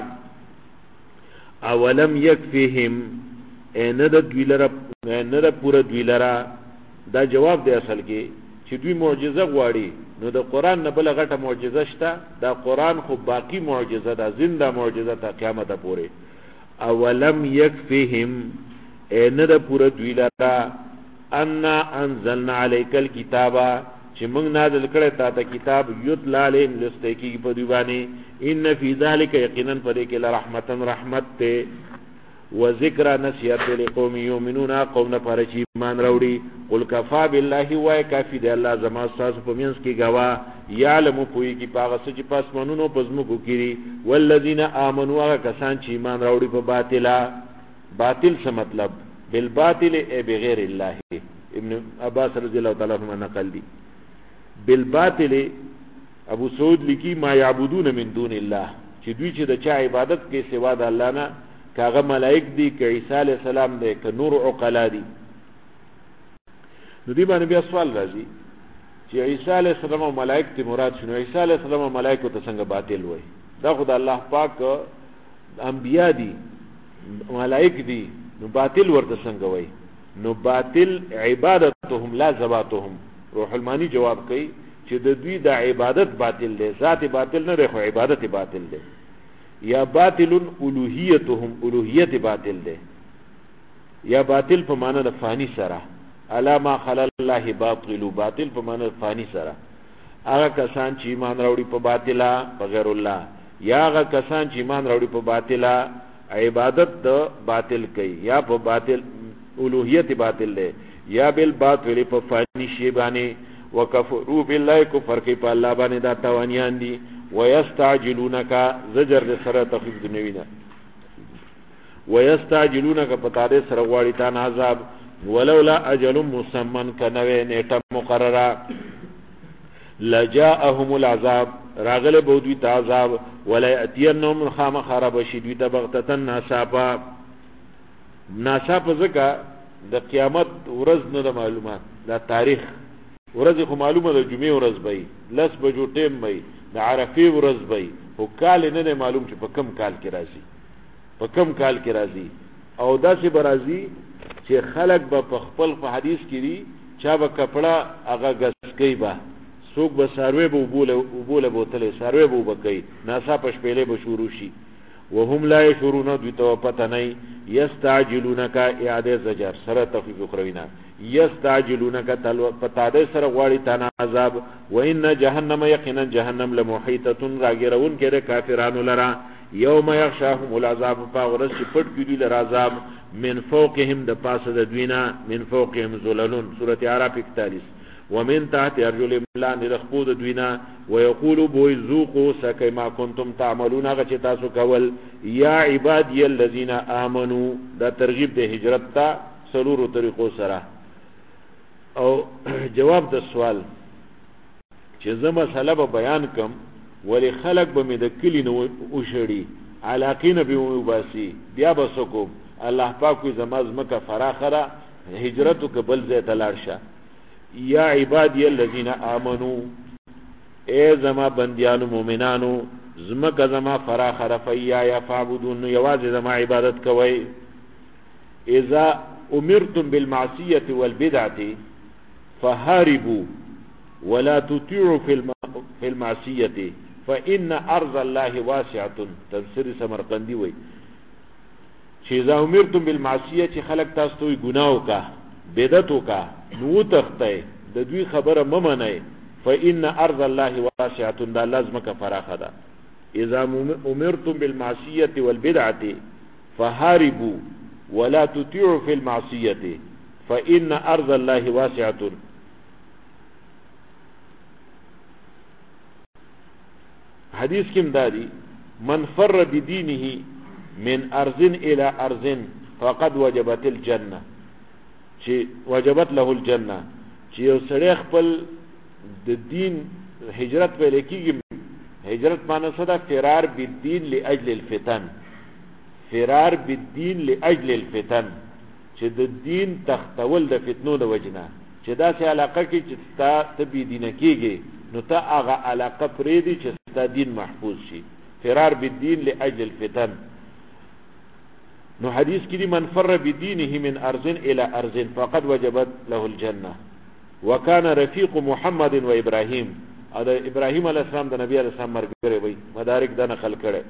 اولم یکفیهم ان د دویلره نه د پوره دویلره دا جواب دی اصل کې چې دوی معجزه غواړي نو د قران نه بل غټه معجزه شته دا قران خو باقی معجزه ده زنده معجزه ته قیامت پورې اولم یکفیهم ان د پوره دویلره ان انزلنا عليك الكتاب چې موږ نازل کړی تا ته کتاب یتلا علیهم لستکی په دی باندې ان فی ذلک یقینا فرې کې رحمتن رحمت ته و ذکر نصیحت لقوم یؤمنون قوم پر چې ایمان راوړي قل کفا بالله و کافی دی الله زما تاسو په مینس کې گوا یعلم پوی کی پاغه چې پاس منونو پزمو کو کړي والذین آمنوا کسان چې ایمان راوړي په باطل څه مطلب بالباطل ای بغیر الله ابن عباس رضی الله تعالی عنہ نقل دی بالباطل ابو سعود لکی ما یعبدون من دون الله چې دوی چې د چا عبادت کې سوا د الله نه کاغه ملائک دي ک عیسی علی السلام دي ک نور عقلا دي نو دی باندې بیا سوال راځي چې عیسی علی السلام او ملائک ته مراد شنو عیسی علی السلام او ملائکه ته څنګه باطل وای دا خدای الله پاک انبیا دي ملائک دي نو باطل ورته څنګه وای نو باطل عبادتهم لا ذواتهم روح المانی جواب کوي چې د دوی د عبادت باطل دی ذات باطل نه دی خو عبادت باطل دی یا باطل الوهیتهم الوهیت باطل دی یا باطل په معنی د فانی سره الا ما خلل الله باطل باطل په معنی د فانی سره هغه کسان چې ایمان راوړي په باطله په غیر الله یا هغه کسان چې ایمان راوړي په باطله عبادت د باطل کوي یا په باطل الوهیت باطل دی یا بالباطل په فانی شی باندې وکفروا بالله کفر کوي په الله باندې دا توانیان دي ويستعجلونك زجر سره تخفیف دنیوینا ويستعجلونك پتا دې سره غواړي تا عذاب ولولا اجل مسمن کنوې نیټه مقرره لجاءهم العذاب راغله بودوی تا عذاب ولا یاتینهم خام خراب شدید بغتتن ناصاب زکه د قیامت ورځ نه معلومات دا تاریخ ورځ خو معلومه د جمعې ورځ به لس بجو ټیم به د عرفه ورځ به او کال نه معلوم چې په کم کال کې راځي او داسې برازي چې خلق به په خپل په حدیث کې دي چا به کپڑا هغه غسکې به څوک به سروي به وبوله بوتله سروي به وبکې ناسا پښپېلې به شروع شي وهم لا يشعرون دوی ته پته نه یستعجلونک اعاده زجر سره تخفیف اخروینا یستعجلونک تلو پتا دې سره غواړي تنا عذاب وان جهنم یقینا جهنم لمحیطه راګرون کې د کافرانو لرا یوم یغشاهم العذاب فغرس پټ کړي لرا عذاب من فوقهم د پاسه د دوینا من فوقهم ذللون سوره اعراف 41 ومن تحت ارجلهم لا نرخبود دوینا ويقول بوي ذوقوا سكما كنتم تعملون غچ تاسو کول یا عبادی الذين امنوا دا ترغیب د هجرت ته سلورو طریقو سره او جواب د سوال چې زما مسله به بیان کم ولی خلق به مې د کلی نو وشړي علاقین به وباسي بیا بسکو الله پاک کوئی زماز مکه فراخره هجرت قبل ځای ته لاړ شه. یا عبادی الذین آمنو، اے زما بندیانو مومنانو، زمکه زما فراخ رفیا یا فعبدون، یوازې زما عبادت کوئ. اذا امرتم بالمعصیة والبدعة فهاربوا ولا تطيعوا في المعصية فإن أرض الله واسعة. تفسیر سمرقندی وی چې اذا امرتم بالمعصیة چې خلق تاسو ته ګناو کا بدعت کا نو تخته د دوی خبره ممنئ. فإن أرض الله واسعة، دا لازمه فراخه ده. اذا امرتم بالمعصية والبدعة فهاربوا ولا تطيعوا في المعصية فإن أرض الله واسعة. حدیث کم دادی من فر بدینه من ارض الى ارض فقد وجبت الجنه، چې وجبت له الجنه، چې یو سړی خپل د دین هجرت په لکېږي. هجرت معنی څه ده؟ فرار بالدین لاجل الفتن. فرار بالدین لاجل الفتن، چې د دین تختول د فتنو د وجنه، چې داسې علاقه کې چې ته بې دینه کېږي نو ته هغه علاقه پرېږدي چې ستا دین محفوظ شي. فرار بالدین لاجل الفتن. نو حدیث کې دی من فر بدینه من ارض الى ارض فقد وجبت له الجنه. وكان رفيق محمد و ابراهيم، دا ابراهيم عليه السلام د نبی عليه السلام مرګره وي. مدارک دا نقل کړي.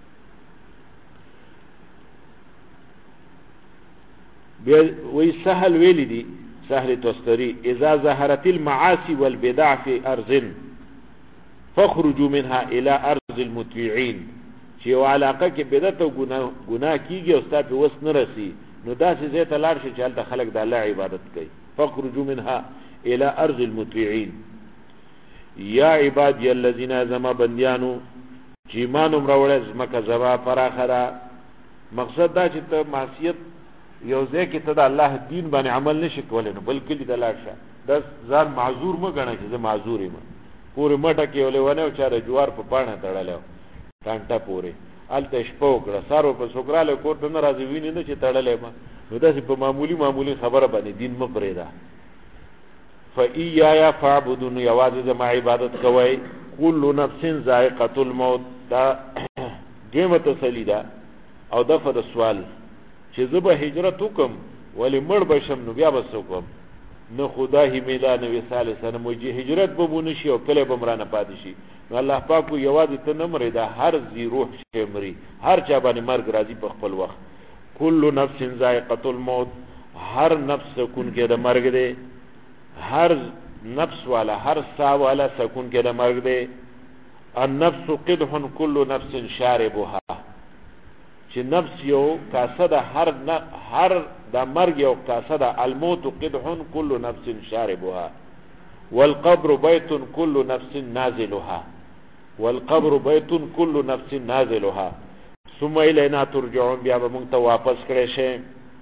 بیا وی سهل ویلی دی، سهل توستری، اذا ظهرت المعاصي والبدع في ارض فخرجوا منها الى ارض المطيعين. چې یو علاقه کې بدعت او ګناه کیږي او ستا په وس نه رسی نو داسې ځای ته لاړ شي چې هلته خلک د الله عبادت کوي. فخرجوا منها الى ارض المطيعين. یا عبادی الذین، زما بندیانو چې ایمان راوړل زمکه زما فراخه ده. مقصد دا چې ته معصیت یو ځای کې ته د الله دین باندې عمل نشي کولی نو بلکې دې ته لاړ شه. دا ځان معذور مه ګڼه چې زه معذور یم. پورې مټه کې ولې ونه او چا د جوار په پاڼه تړلی کانټه پورې هلته شپه وکړه، سارو په سوکرالی کور ته نه راځي، وینې نه چې تړلی ما. نو داسې په معمولي خبره باندې دین مه پرېږده. فإياي فاعبدون، یوازې زما عبادت کوئ. كل نفس ذائقة الموت، دا دویمه تسلی ده او دفع د سوال چې زه به هجرت وکم ولی مړ بشم نو بیا به څه وکړم؟ نه خدا میلا نه وصال سره موجي هجرت به مونږ شي او کله به مرانه پاتې شي. نو الله پاک یوازې ته نه مرې، دا هر ذی روح شي مري، هر چا باندې مرګ راځي په خپل وخت. كل نفس ذائقة الموت، هر نفس سکون کې د مرګ دی، هر نفس والا هر سا والا سکون کې د مرګ دی. النفس قدح كل نفس شاربها، چې نفس یو کاسه ده، هر د مرګ یو کاسه ده. الموت قدح كل نفس شاربها والقبر بيت كل نفس نازلها، والقبر بيت كل نفس نازلها ثم إلينا ترجعون، بیا به موږ ته واپس کړی شي.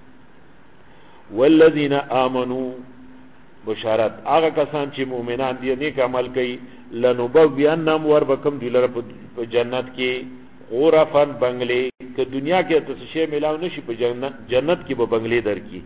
والذین آمنوا، بشارت هغه کسان چې مؤمنان دي نیک عمل کوي، لنبوئنهم وربکم دی لره په جنت کې غرفن بنگلې. که دنیا کې ته شی ملاو نشي په جنت کې به بنگلې درکې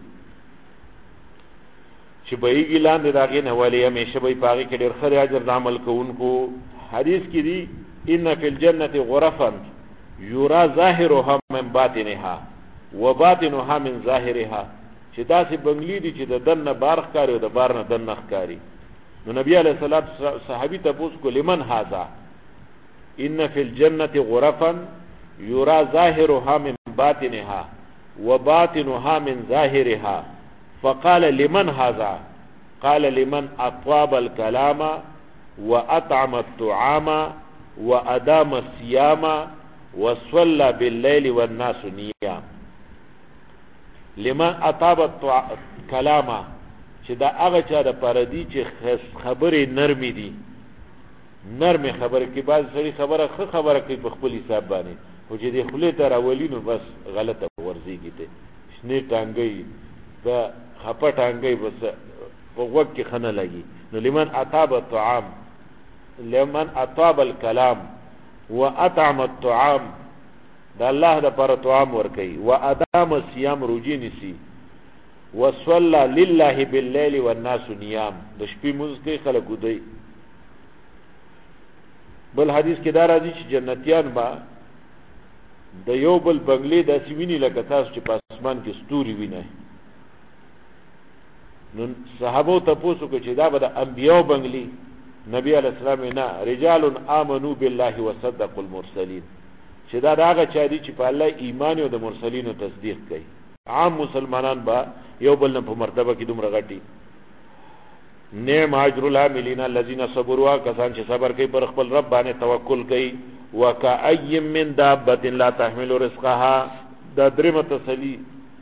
چې به یې لاندې راغی نه ولی همیشه به پاغي کې ډېر خیر اجر د عمل کوونکو. حدیث کې دی ان فی الجنه غرفا یرا ظاهرها من باطنها وباطنها من ظاهرها، چې داسې بنگلی دي چې د دنه بارخ کاری او د بار نه دنه ښکاری. نو نبی علیہ الصلوۃ صحابی تاسو کو لمن هذا؟ ان فی الجنه غرفا یرا ظاهرها من باطنها وباطنها من ظاهرها، فقال لمن هذا؟ قال لمن اطاب الكلام واطعم الطعام وادام الصيام وصلى بالليل والناس نيام. لمن اطاب الكلام، چې دا هغه چا د پاره دي چې خبرې نرمې دي. نرمې خبرې کې بعض سړي خبره کوي په خپل حساب باندې، او چې د خولې ته راولي نو بس غلطه ورځيږي ته شنې ټانګي دا خپه ټانګي بس په وګ کې خنه لګي. نو لمن اطاب الطعام، لمن اطاب الكلام واطعم الطعام، دا الله د پر طعام ور کوي. وادام الصيام، روزي نيسي. وصلى لله بالليل والناس نيام، د شپې مونږ کوي خلک ودی. بل حدیث کې دا راځي چې جنتیان با د یو بل بنگلې داسې ویني لکه تاسو چې په اسمان کې ستوري وینئ. نو صحابو تپوسو که چې دا به د انبیاء بنگلې، نبی علیہ السلام نه، رجال آمنوا بالله وصدقوا المرسلین، چې دا هغه چا دي چې په الله ایمان او د مرسلینو تصدیق کوي. عام مسلمانان با یو بل نه په مرتبه کې دومره غټي. نعم اجر العاملین الذين صبروا، کسان چې صبر کوي پر خپل رب باندې توکل کوي. وکأی من دابة لا تحمل رزقها، دا درمه تسلی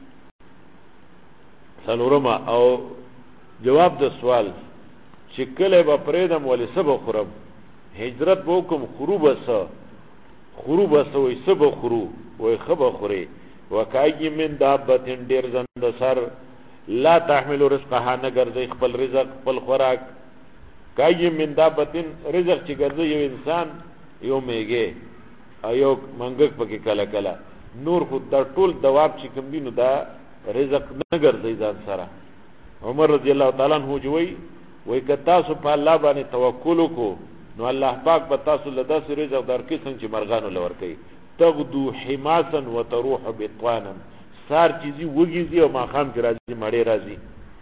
سلورما او جواب د سوال چې کله به پریدم ولې سبا خورم، هجرت به وکم خروب وي سبا خرو وي خبا خوري. وکأی من دابة ډیر زند سر لا تحمل رزقها، نه ګرځي خپل رزق خپل خوراک. کأی من دابة رزق چې ګرځي یو انسان یو میګه او یو منګک پکې کله کله، نور خود دا ټول دواب چې کوم دي نو دا رزق نه ګرځي ځان سره. عمر رضی الله تعالی عنہ وی که تاسو په الله باندې توکل وکړو نو الله پاک به تاسو له داسې رزق درکړي څنګه چې مرغانو له ورکوي. تغدو حماسا وتروح بطوانا، سار چیزی وګیږي او ماښام چې راځي مړې راځي.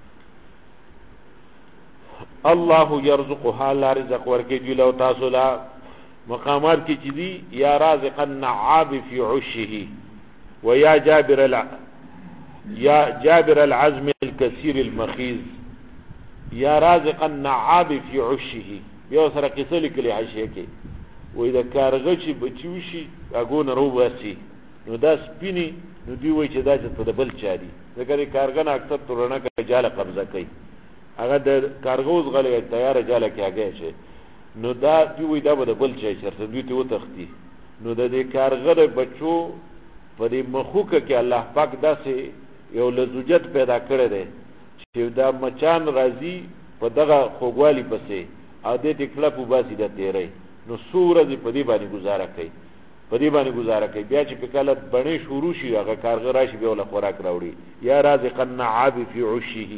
الله یرزقها، الله رزق ورکوي دوی له تاسو له. مقامات کې چې دي یا رازق النعاب فی عشه ویا جابر العزم الكثير المخيز، یا رازق النعاب فی عشه. بیا سره قصه لیکلې حاشیه کې وای دا کارغه چې بچی وشي هغه نه رو باسي نو دا سپینی نو دی وای چې دا چې په بل چا دي، ځکه کارغه نه اکثر تورنه کې جاله قبضه کوي، هغه د کارغوز غلې تیار جاله کې هغه شي نو دا دی وای دا به بل چا شرط دوی ته وتختی. نو د دې کارغه بچو په دې مخوکه کې الله پاک داسې یو لزوجت پیدا کړی دی چې دا مچان راځي په دغه خوګوالی پسې او دې ټکله په باسي د تیرې نو سورې په دې باندې گزاره کوي. بیا چې په کله بڼې شروع شي هغه کارغه راشي بیا ول خوراک راوړي. یا رازق النعاب فی عشه.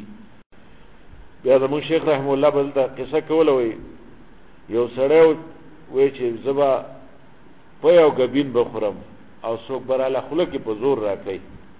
بیا زمون شیخ رحم الله بل دا قصه کوله وی یو سړی وی چې زبا په یو غبین بخورم او څوک براله خله کې په زور راکړي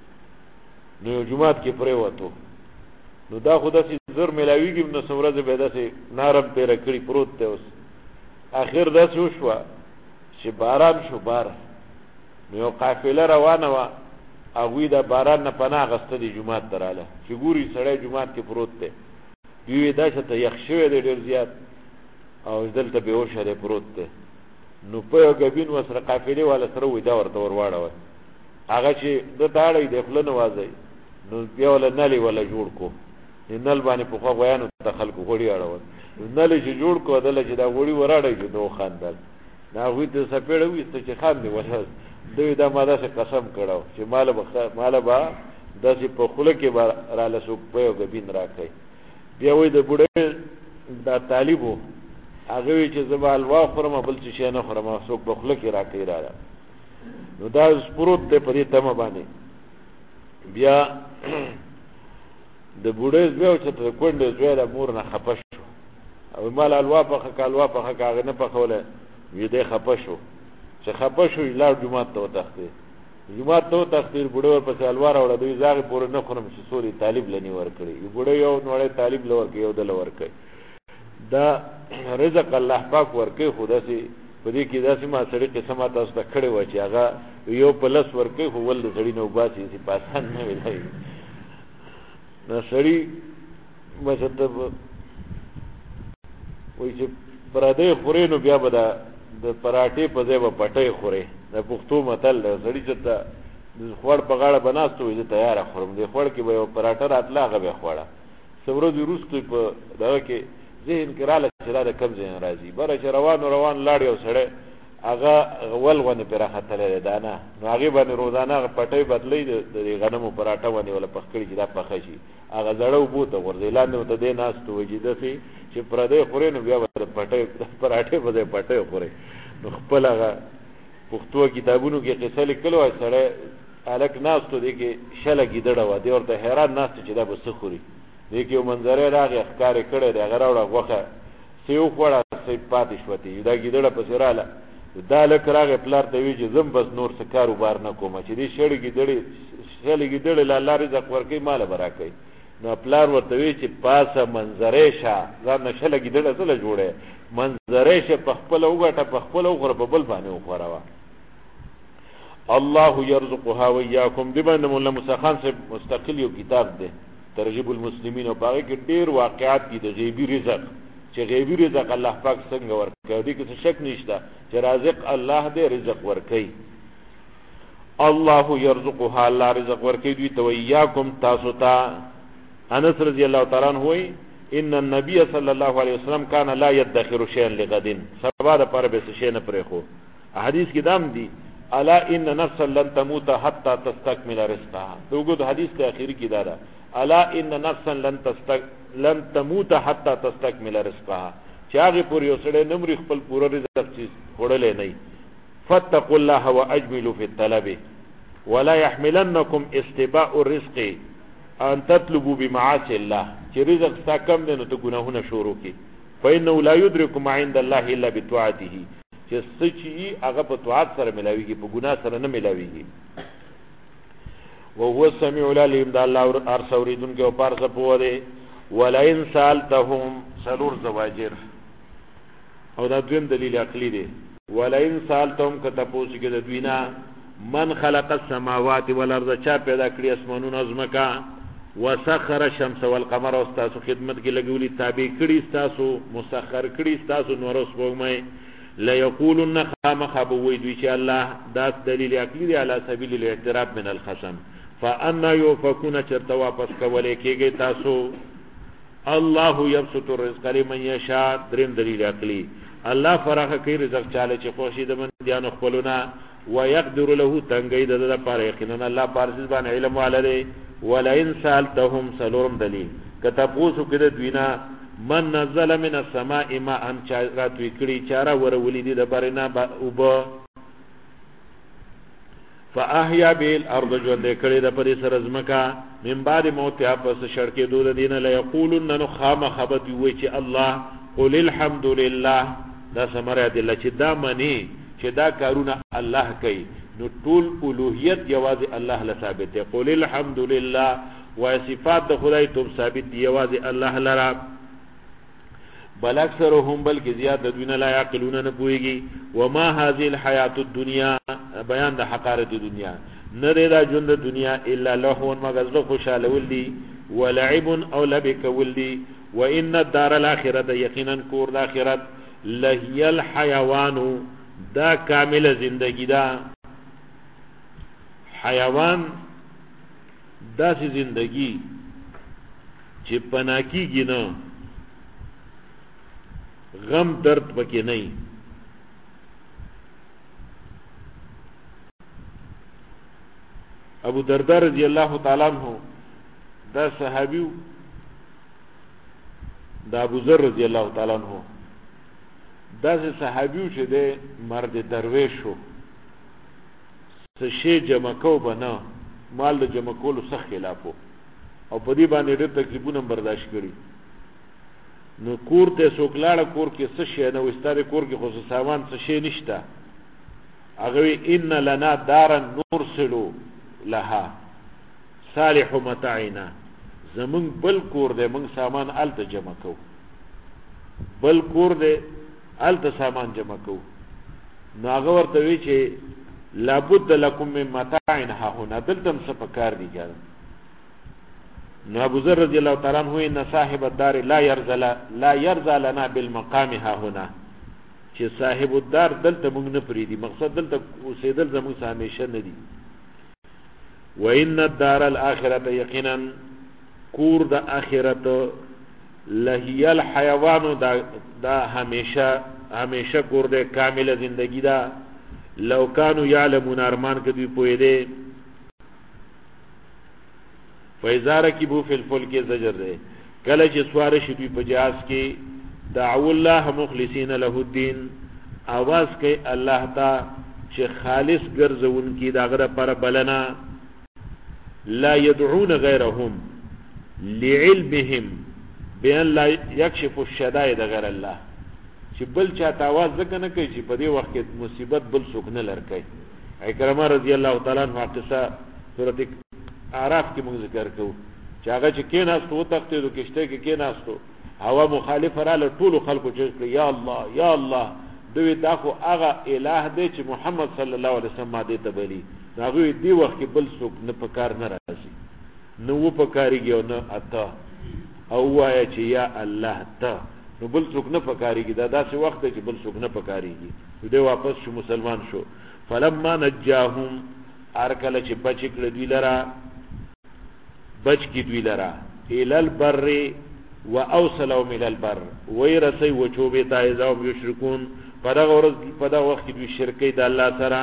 نو یو جمعات کې پرې وته نو دا خدا سي زر ملاویږي نو سورز به داسې نارم پیر کړی پروت ته. اوس اخر داسې وشو چې باران شو بار نو یو قافله روانه وا هغه دا باران نه پناه غسته دي جمعات دراله چې ګوري سړی جمعات کې پروت ته وی دا چې ته یخ شوی دی ډیر زیات او دلته به وشه پروت ته. نو په یو غبین وسره قافله والا سره وې دا ورته ورواړه هغه چې د تاړې د خپل نوازي نو بیا ول نلی ولا جوړ کو نل باندې په خو غوانو ته خلکو غوړي اړول نل چې جوړ کو دل چې دا غوړي وراړي چې دوه خاندل دا وې ته سپېړې وې چې خان دی وشه دوی دا ماده څخه قسم کړو چې مال با داسې په خوله کې را لسو په یو غبین راکې. بیا وې د بوډۍ دا طالبو هغه چې زبال وا خرمه بل څه نه خرمه څوک په خوله کې راکې را نو دا سپروت ته پرې تمه باندې. بیا د بوډۍ زوی چې ته کونډې زوی د مور نه خپه شو او مال الوا په هغه نه پخوله وی دې خپه شو چې خپه شو لاړ جمعه ته تختیر بوډۍ ورپسې الوار وړه دوی زاغ پورې نه خورم چې سوري طالب لنی ور کړی یو بوډۍ یو نوړې طالب لور کې یو دل ور کوي. دا رزق الله پاک ور کوي خدا سي په دې کې داسې ما سړی قسمه تاسو ته کړی و چې هغه یو پلس ور کوي خو ول سړی نو باسي سي پاسان نه ویلای نو سړی مزته وای چې پردې خوري نو بیا به د پراټې په ځای به پټې خوري. د پښتو متل سړی چې د خوړ په غاړه بناستو وي تیار خورم د خوړ کې به یو پراټه راتله هغه به خوړه سورو د روستو په دغه کې ذهن کې رااله چې دا کم ځای راځي بره چې روان لاړ یو سړی هغه ولغونه پر خطرې دانه نو هغه باندې روزانه پټې بدلې د غنمو پراټه باندې ولا پخکړي چې دا پخه شي هغه زړو بوته ورزیلاند ته دې ناس ته وجیده سي چې پردې خوري نو بیا پټې پراټه بده پټې خوري. نو خپل هغه پښتو کتابونو کې قصه لیکلو سړی الک ناس ته دی کې شله ګیدړه و دی ورته حیران ناس چې دا بس خوري دی کې منظره راغی ښکار کړي دی هغه راوړه غوخه سیو خوړه سی پاتې شوتی دا ګیدړه پس رااله دا لک راغی پلار ته وی چې زم بس نور څه کاروبار نه کوم چې دی شړ ګیدړه لا رزق ورکې مال برکې نو پلار ورته وی چې پاسه منظره شه ځان نشله ګیدړه سره جوړه منظره شه په خپل وګټه په خپل وګړه په بل باندې وخوراوه الله يرزقها وياكم دی باندې مولا موسی خان سے مستقل یو کتاب دی ترغیب المسلمین او باقي کې ډیر واقعات دي د غیبی رزق چې غیبی رزق الله پاک څنګه ورکوي دي کې شک نشته چې رازق الله دې رزق ورکوي الله يرزقها الله رزق ورکوي دوی ته وياكم تاسو ته انس رضی الله تعالی عنہ وی ان النبي صلى الله عليه وسلم كان لا يدخر شيئا لغد سبا د پر به شي نه پرې خو حدیث کې دام دي الا ان نفسا لن تموت حتى تستكمل رزقها وګورئ حدیث ته اخیری کې دا الا ان نفسا لن تموت حتى تستكمل رزقها چې هغه پوری وسړې نمرې خپل پوره رزق چیز وړلې نه فتقوا الله واجملوا في الطلب ولا يحملنكم استباء الرزق ان تطلبوا بمعاصي الله چې رزق ستا کم دی نو ته ګناهونه شروع کی فإنه لا يدرك ما عند الله الا بطاعته چې سچي هغه په طاعت سره ملاويږي په ګناه سره نه ملاويږي وهو السميع العليم دا الله ارسوریدون کې او پارسه پوه دی ولئن سالتهم سلور زواجر او دا دویم دلیل عقلی دی ولئن سالتهم کته پوښتنه کې د دوینا من خلق السماوات والارض چا پیدا کړی اسمانونه ازمکا وسخر الشمس والقمر او تاسو خدمت کې لګولي تابع کړی تاسو مسخر کړی تاسو نور اوس وګمای لا یقولن خامخبوی دوی چې الله دا دلیل عقلی دی علی سبیل الاعتراف من الخصم فانا يوفكون چرته واپس کولې کېږي تاسو الله يبسط الرزق لمن يشاء دریم دلیل عقلی الله فراخ کوي رزق چاله چې خوشي د بنديانو خپلونه ويقدر له تنګي د لپاره یقینا الله پارسیز باندې علم والده ولئن سالتهم سلورم دلیل کته پوسو کده دوینا من نزل من السماء ماء چارات وکړي چارا ور ولیدي د بارنا وب فاحيا بالارض جوند کړي د پرې سر ازمکا من بعد موت پس شړکې دود دین لا یقولن نخام خبت وی چې الله قل الحمد لله دا سمره د الله چې دا منی چې دا کارونه الله کوي نو ټول اولوہیت یواز الله له ثابت دی قل الحمد لله و صفات د خدای ته ثابت دی یواز الله لرا بل اکثرهم بلکې زیات د دنیا لا یعقلون نه پويږي وما هذه الحیات الدنیا بیان د حقارت دنیا نه دا ژوند د دنیا الا لهو مگر زه خوشاله ولدي ولعب او لبک ولدي وان الدار الاخره یقینا کور د اخرت لهي الحيوان دا کامل زندگی دا حیوان دا سی زندگی چې پناکی گی نا غم درد پکی نہیں ابو دردار رضی اللہ تعالیٰ عنہ دا صحابیو دا ابو ذر رضی اللہ تعالیٰ عنہ دا سے صحابیو چې ده مرد درویش شو سشی جمع کو بنا مال د جمع کولو سخت خلافو او په دې باندې ډېر تکلیفونه برداشت کړي نو کور ته سوکلاړه کور کې څه شي نه وستاره کور کې خو سامان څه شي نشته هغه ان لنا دارا نرسلو لها صالح متاعنا زمون بل کور دې موږ سامان الته جمع کو بل کور دې الته سامان جمع کو نو هغه ورته وی چې لابد لكم من متاع ها هنا دلتم سفکار دي ګر نو ابو ذر رضی الله تعالی عنہ ان صاحب الدار لا يرضى لنا بالمقام ها هنا چې صاحب الدار دلته موږ نه پریدي مقصد دلته اوسېدل زموږ همیشه نه دي وان الدار الاخره یقینا کور د اخرت لهي الحيوان دا همیشه کور د کامل زندگی دا لو كانوا يعلمون ارمان کدی پوی دے فیزار کی بو فی الفلک زجر دے کله چې سوار شي په جهاز کې دعو الله مخلصین له الدين आवाज کوي الله تا چې خالص ګرځون کی داغه پر بلنا لا يدعون غيرهم لعلمهم بأن لا يكشف الشدائد غير الله چې بل چاته आवाज ځکه نه کوي چې په دې وخت کې مصیبت بل څوک نه لړکای. عکرمه رضی الله تعالی عنہ قصه سورۃ اعراف کې موږ ذکر کوو چې هغه چې کېناستو تختیدو کشته کې کېناستو هوا مخالف رااله ټول خلکو چې یا الله یا الله دوی دا خو هغه الہ دی چې محمد صلی الله علیه وسلم دې ته بلی هغه دې وخت کې بل څوک نه پکار نه راځي نو و پکاريږي او نه اتا او وایي چې یا الله ته نو بل څوک نه پکاريږي دا داسې وخت دی چې بل څوک نه پکاريږي دې واپس شو مسلمان شو. فلما نجاهم ارکل چې بچ کړ دوی لرا بچ کی دوی لرا الى البر واوصلوا الى البر ويرسي وچوبه تایزاو یشرکون پدا وخت دوی شرکې د الله سره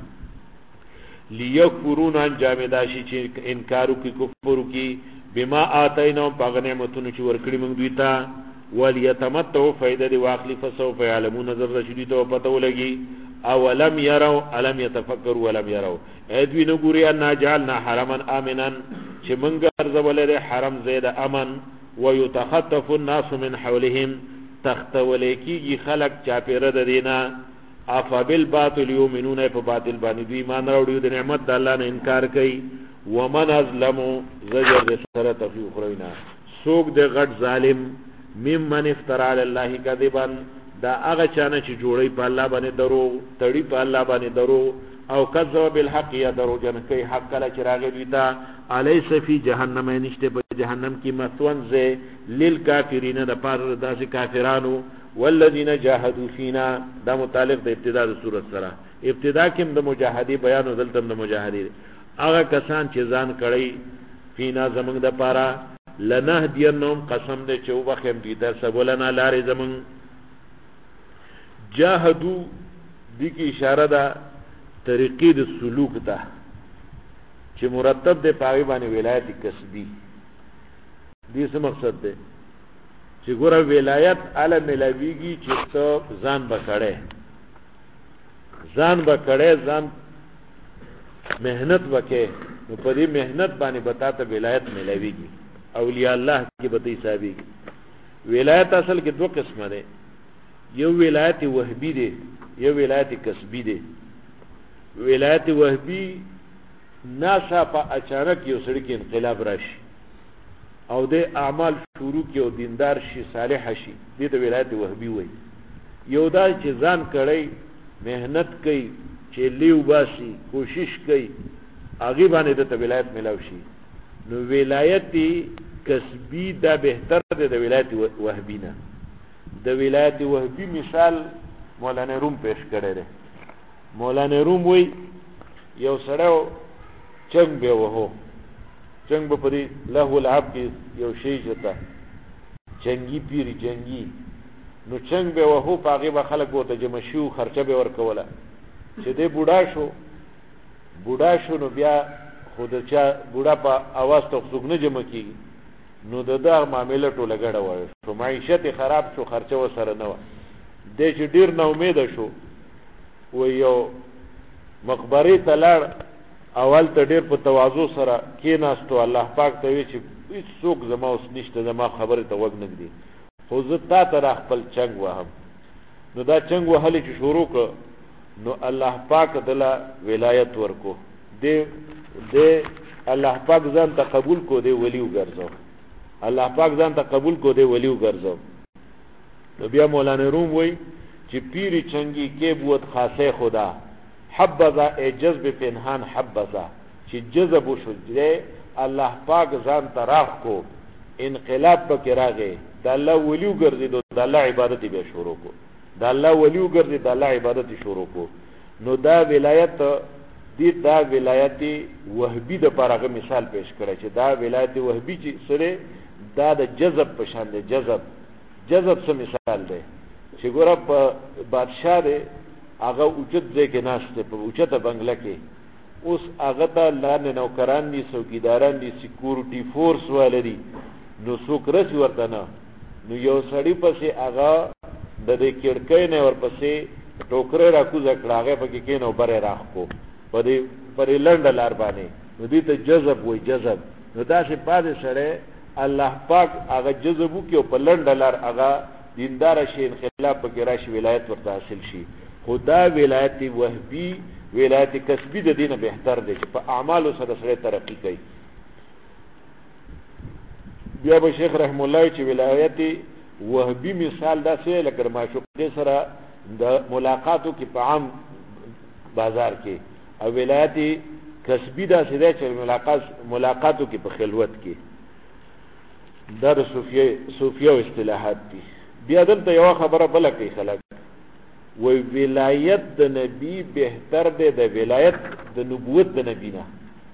لیکفرون ان جامداشي چې انکارو کی کفر کی بما اتینهم پاغ نعمتونو چې ورکړي موږ دوی ته وليتمتعوا فائدہ دی واخلی فسوف يعلمون نظر رشدی ته پته ولګي اولم يروا الم يتفكروا ولم يروا ادوی نو ګوري ان جعلنا حرما امنا چې موږ ګرځولې حرم زید امن ويتخطف الناس من حولهم تختولیکی خلق چاپیره د دینا افبالباطل یؤمنون په باطل باندې دی ایمان راوړي د نعمت د الله نه انکار کوي. ومن ازلم زجر د سره تفیق خرینا سوق د غټ ظالم ممن افترى على الله كذبا دا هغه چانه چې جوړي په الله باندې درو تړي په الله باندې درو او کذب بالحق یا درو جن کوي حق کله چې راغی دیتا الیس فی جهنم نشته په جهنم کې مثوان ذ للکافرین د پاره داسې کافرانو والذین جاهدوا فینا دا متعلق د ابتدا د سورۃ سره ابتدا کې د مجاهدی بیان او دلته د مجاهدی هغه کسان چې ځان کړي فینا زمنګ د پاره لنهدینهم قسم دې چې وبخم دې در سبولنا لارې زمنګ جاهدوا دې کی اشاره ده طریقې د سلوک ته چې مرتب ده پاوی باندې ولایت کسبی دې څه مقصد ده چې ګوره ولایت اعلی ملویږي چې ته ځان بکړې ځان مهنت وکې نو په دې مهنت باندې بتا ته ولایت ملویږي اولیاء الله کې به حسابي ولایت اصل کې دوه قسمه ده یو ولایت وهبی ده یو ولایت کسبی ده. ولایت وهبی ناسا په اچانک یو سړی کې انقلاب راشي او د اعمال شروع کې او دیندار شي صالح شي دې ته ولایت وهبی وایي. یو دا چې ځان کړی مهنت کوي چې لیو باسي کوشش کوي هغه باندې د ولایت ملاو شي نو ولایت کسبی دا بهتر ده د ولایت وهبی نه. د ولایت وهبی مثال مولانا روم پیش کړی دی. مولانا روم وی یو سړیو چنګ به وهو چنګ به پرې له العب کې یو شی جتا چنګي پیری چنګي نو چنګ به وهو پاغه به خلک وته جمع شو خرچه به ورکوله چې دې بوډا شو نو بیا خود چا بوډا په आवाज ته څوک نه جمع کیږي نو دغه معاملې ټوله ګډه وای شو معیشت خراب شو خرچه وسره نه و دې چې ډیر نه امید شو و یو مقبره تلړ اول ته ډیر په تواضع سره کېناستو الله پاک ته وی چې هیڅ څوک زما اوس نشته زما خبره ته وګ نګدي خو زه تا ته خپل چنګ وهم نو دا چنګ وهلې چې شروع ک نو الله پاک دلا ولایت ورکو دې الله پاک ځان ته قبول کو دې ولی وګرځو الله پاک ځان ته قبول کو دې ولی وګرځو. نو بیا مولانا روم وی چې پیری چنګي کې بوت خاصه خدا حبذا ای جذب پنهان حبذا چې جذب وشو دې الله پاک ځان تراخ کو انقلاب پکې راغی د الله ولی وګرځي د الله عبادت به شروع کو د الله ولی وګرځي د الله عبادت شروع کو نو دا ولایت دې دا ولایت وهبی د پرغه مثال پیش کړی چې دا ولایت وهبی چې سره دا د جذب په شان دی جذب څه مثال دی چې ګوره په بادشاہ دی هغه اوچت ځای کې ناشته په اوچته بنگله کې اوس هغه ته لاندې نوکران دي څوکیداران دي سکیورټي فورس والدي نو څوک رسي ورته نه نو یو سړی پسې هغه د دې کړکۍ نه ورپسې ټوکره راکوزه کړه هغه پکې کې نو بره راخ کو په دې لنډ لار باندې نو دې ته جذب وای جذب. نو داسې پاتې سره الله پاک هغه جذب وکړي او په لنډه لار هغه دیندار شي انقلاب پکې راشي ولایت ورته حاصل شي. خدا ولایت وهبي ولایت کسبی د دینه بهتر دی چې په اعمالو سره سره ترقی کوي. بیا به شیخ رحم الله چې ولایت وهبي مثال داسې لکه معشوقې سره د ملاقاتو کې په عام بازار کې، او ولایت کسبی داسې دی چې ملاقاتو کې په خلوت کې. دا د صوفیه اصطلاحات دي. بیا دلته یو خبره بله کوي خلک، وی ولایت د نبی بهتر دی د ولایت د نبوت د نبی نه.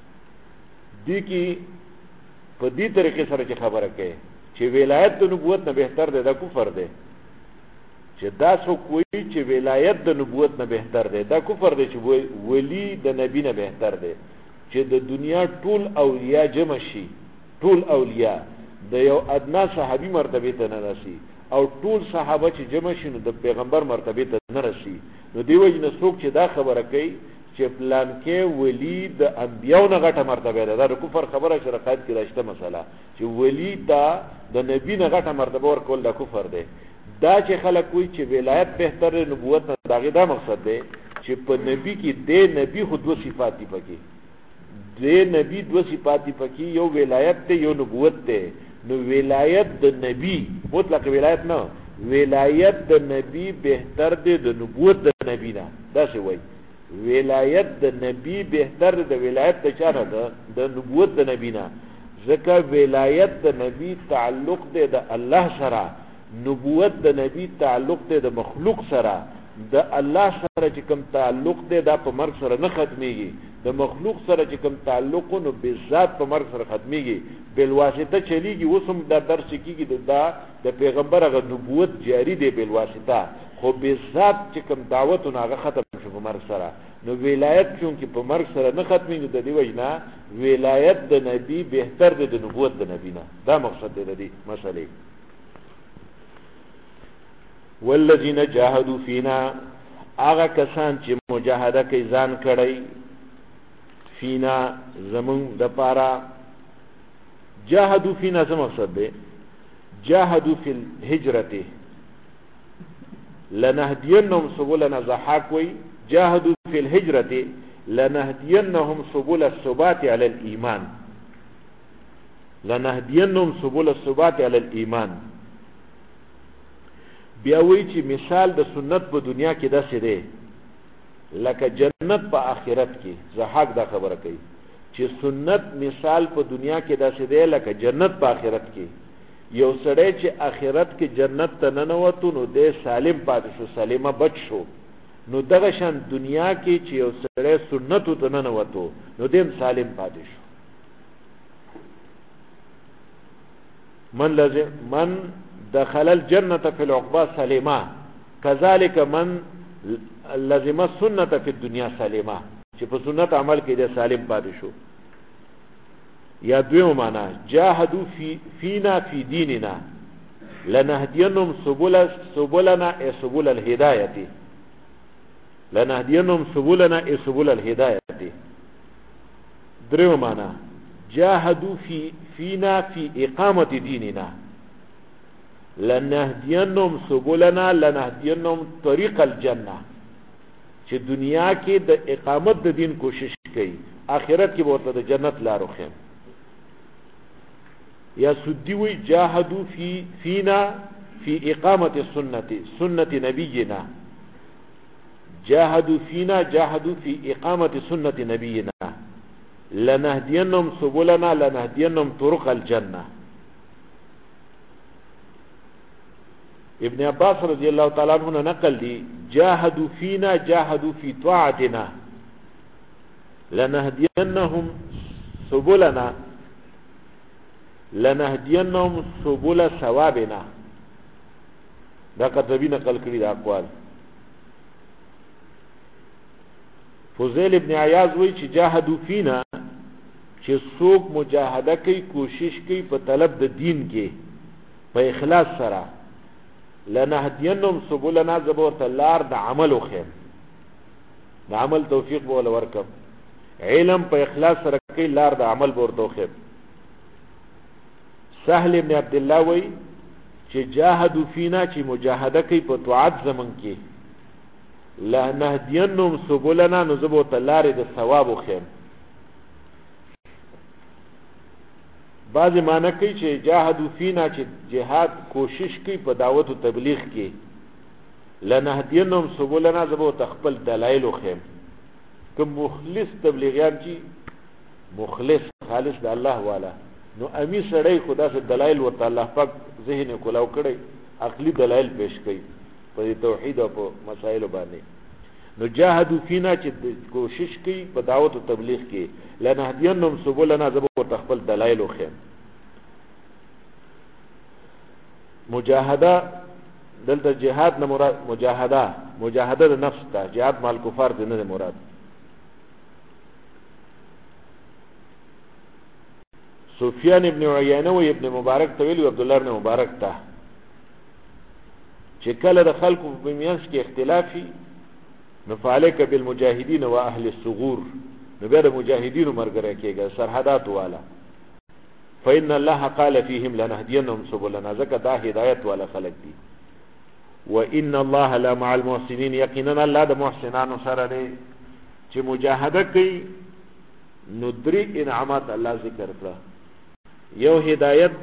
دی کې په دې طریقې سره چې خبره کوي چې ولایت د نبوت نه بهتر دی، دا کفر دی. چې دا څوک وایي چې ولایت د نبوت نه بهتر دی، دا کفر دی. چې ولی د نبی نه بهتر دی، چې د دنیا ټول اولیاء جمع شي، ټول اولیاء د یو ادنا صحابي مرتبه ته نه رسي، او ټول صحابه چې جمع شي نو د پیغمبر مرتبه ته نه رسي. نو دی وجه نه څوک چې دا خبره کوي چې پلان کې ولی د انبیاء نه غټه مرتبه ده، دا د کفر خبره شرقات کې راشته مسله چې ولی دا د نبی نه غټه مرتبه ورکول دا کفر دی. دا چې خلک وایي چې ولایت بهتر نبوت نه، دا غي دا مقصد دی چې په نبی کې د نبی خو دوه صفات دي پکې، د نبی دوه صفات دي پکې، یو ولایت ته یو نبوت ته. نو ولایت د نبی مطلق ولایت نه، ولایت د نبی بهتر دی د نبوت د نبی نه. دا څه وایي ولایت د نبی بهتر د ولایت د چا نه ده؟ د نبوت د نبی نه. ځکه ولایت د نبی تعلق دی د الله سره، نبوت د نبی تعلق دی د مخلوق سره. د الله سره چې کوم تعلق دی دا په مرګ سره نه ختميږي، د مخلوق سره چې کوم تعلق نو بذات په مرګ سره ختميږي، بل واسطه چلیږي. وسم دا درس کیږي د پیغمبر غو نبوت جاری دی بل واسطه، خو بذات چې کوم دعوت هغه ختم شو په مرګ سره. نو ولایت چونکی په مرګ سره نه ختميږي، د دې وجنه ولایت د نبی بهتر دی د نبوت د نبی نه. دا مقصد دی د دې مسلې. والذین جاهدوا فینا، هغه کسان چې مجاهده کوي ځان کړی فینا زمون د پاره. جاهدوا فینا څه مقصد دی؟ جاهدوا فی الهجرة لنهدینهم سبلنا. ضحاک وی جاهدوا فی الهجرة لنهدینهم سبل الثبات علی الایمان، لنهدینهم سبل الثبات علی الایمان. بیا وی چې مثال د سنت په دنیا کې داسې دی لکه جنت په آخرت کې. ضحاک دا خبره کوي چې سنت مثال په دنیا کې داسې دی لکه جنت په آخرت کې. یو سړی چې آخرت کې جنت ته ننوتو نو دی سالم پاتې شو، سالمه بچ شو. نو دغه شان دنیا کې چې یو سړی سنتو ته ننوتو نو دیم سالم پاتې شو. من دخل الجنة في العقبى سليما، كذلك من لزم السنة في الدنيا سليما، چې په سنت عمل کې د سالم پاتې شو. یا دویمه معنا جاهدوا فينا في ديننا لنهدينهم سبلنا سبل الهداية، لنهدينهم سبلنا سبل الهداية. دریمه معنا جاهدوا فينا في إقامة ديننا لنهدینهم سبلنا لنهدینهم طریق الجنه، چې دنیا کې د اقامت د دین کوشش کوي، آخرت کې ورته د جنت لارو خیم. یا سدی وی جاهدوا فینا فی اقامت سنت نبینا، جاهدوا فینا جاهدوا فی اقامت سنت نبینا لنهدینهم سبلنا لنهدینهم طرق الجنه. ابن عباس رضی اللہ تعالی عنہ نے نقل دی جاهدوا فينا جاهدوا في طاعتنا لنهدینهم سبلنا لنهدینهم سبل ثوابنا. دا قرطبی نقل کړي دا اقوال. فضیل ابن عیاض وی چې جاهدوا فينا چې څوک مجاهده کوي کوشش کوي په طلب د دین کې په اخلاص سره، لنهدینهم سبلنا زبور تلار د عمل خیر، د عمل توفیق بوله ورکم. علم په اخلاص سره کوي لار د عمل ورته خو سهل ابن عبد الله وی چې جاهدوا فينا چې مجاهده کوي په طاعت زمون کې لا نهدینهم سبلنا نزبو تلارې د ثواب خو بعضی معنی کوي چې جاهدوا فينا چې جهاد کوشش کوي په دعوت او تبلیغ کې لنهدینهم سبلنا زبو تخپل دلایل خو کوم مخلص تبلیغیان چې مخلص خالص د الله والا نو امی سړی خدا سے دلایل ورته الله پاک ذهن کولاو کړي عقلی دلایل پیش کړي په توحید او په مسائل باندې نو جاهدوا فينا چې کوشش کوي په دعوت او تبلیغ کې لنهدینهم سبلنا زبو تخپل دلایل خو مجاهده دلته جهاد نه مراد مجاهده د نفس ته جهاد مال کفار ته نه مراد سفیان ابن عیینه و ابن مبارک تویل و عبدالله ابن مبارک ته چې کله د خلکو په میانس کې اختلافي نو فعلیک بالمجاهدین و اهل الصغور نو بیا د مجاهدینو مرګره کېږي سرحدات والا فإن الله قال فيهم لنهدينهم سبلنا ذکر دا هدایت والا خلق دي وإن الله لا مع المحسنين یقینا الله د محسنانو سره دی چې مجاهده کوي نو درې انعامات الله ذکر کړه یو هدایت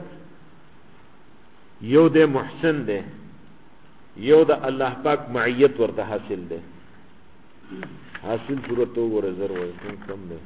یو د محسن دی یو د الله پاک معیت ورته حاصل دی حاصل صورت وګوره ضرور کم دی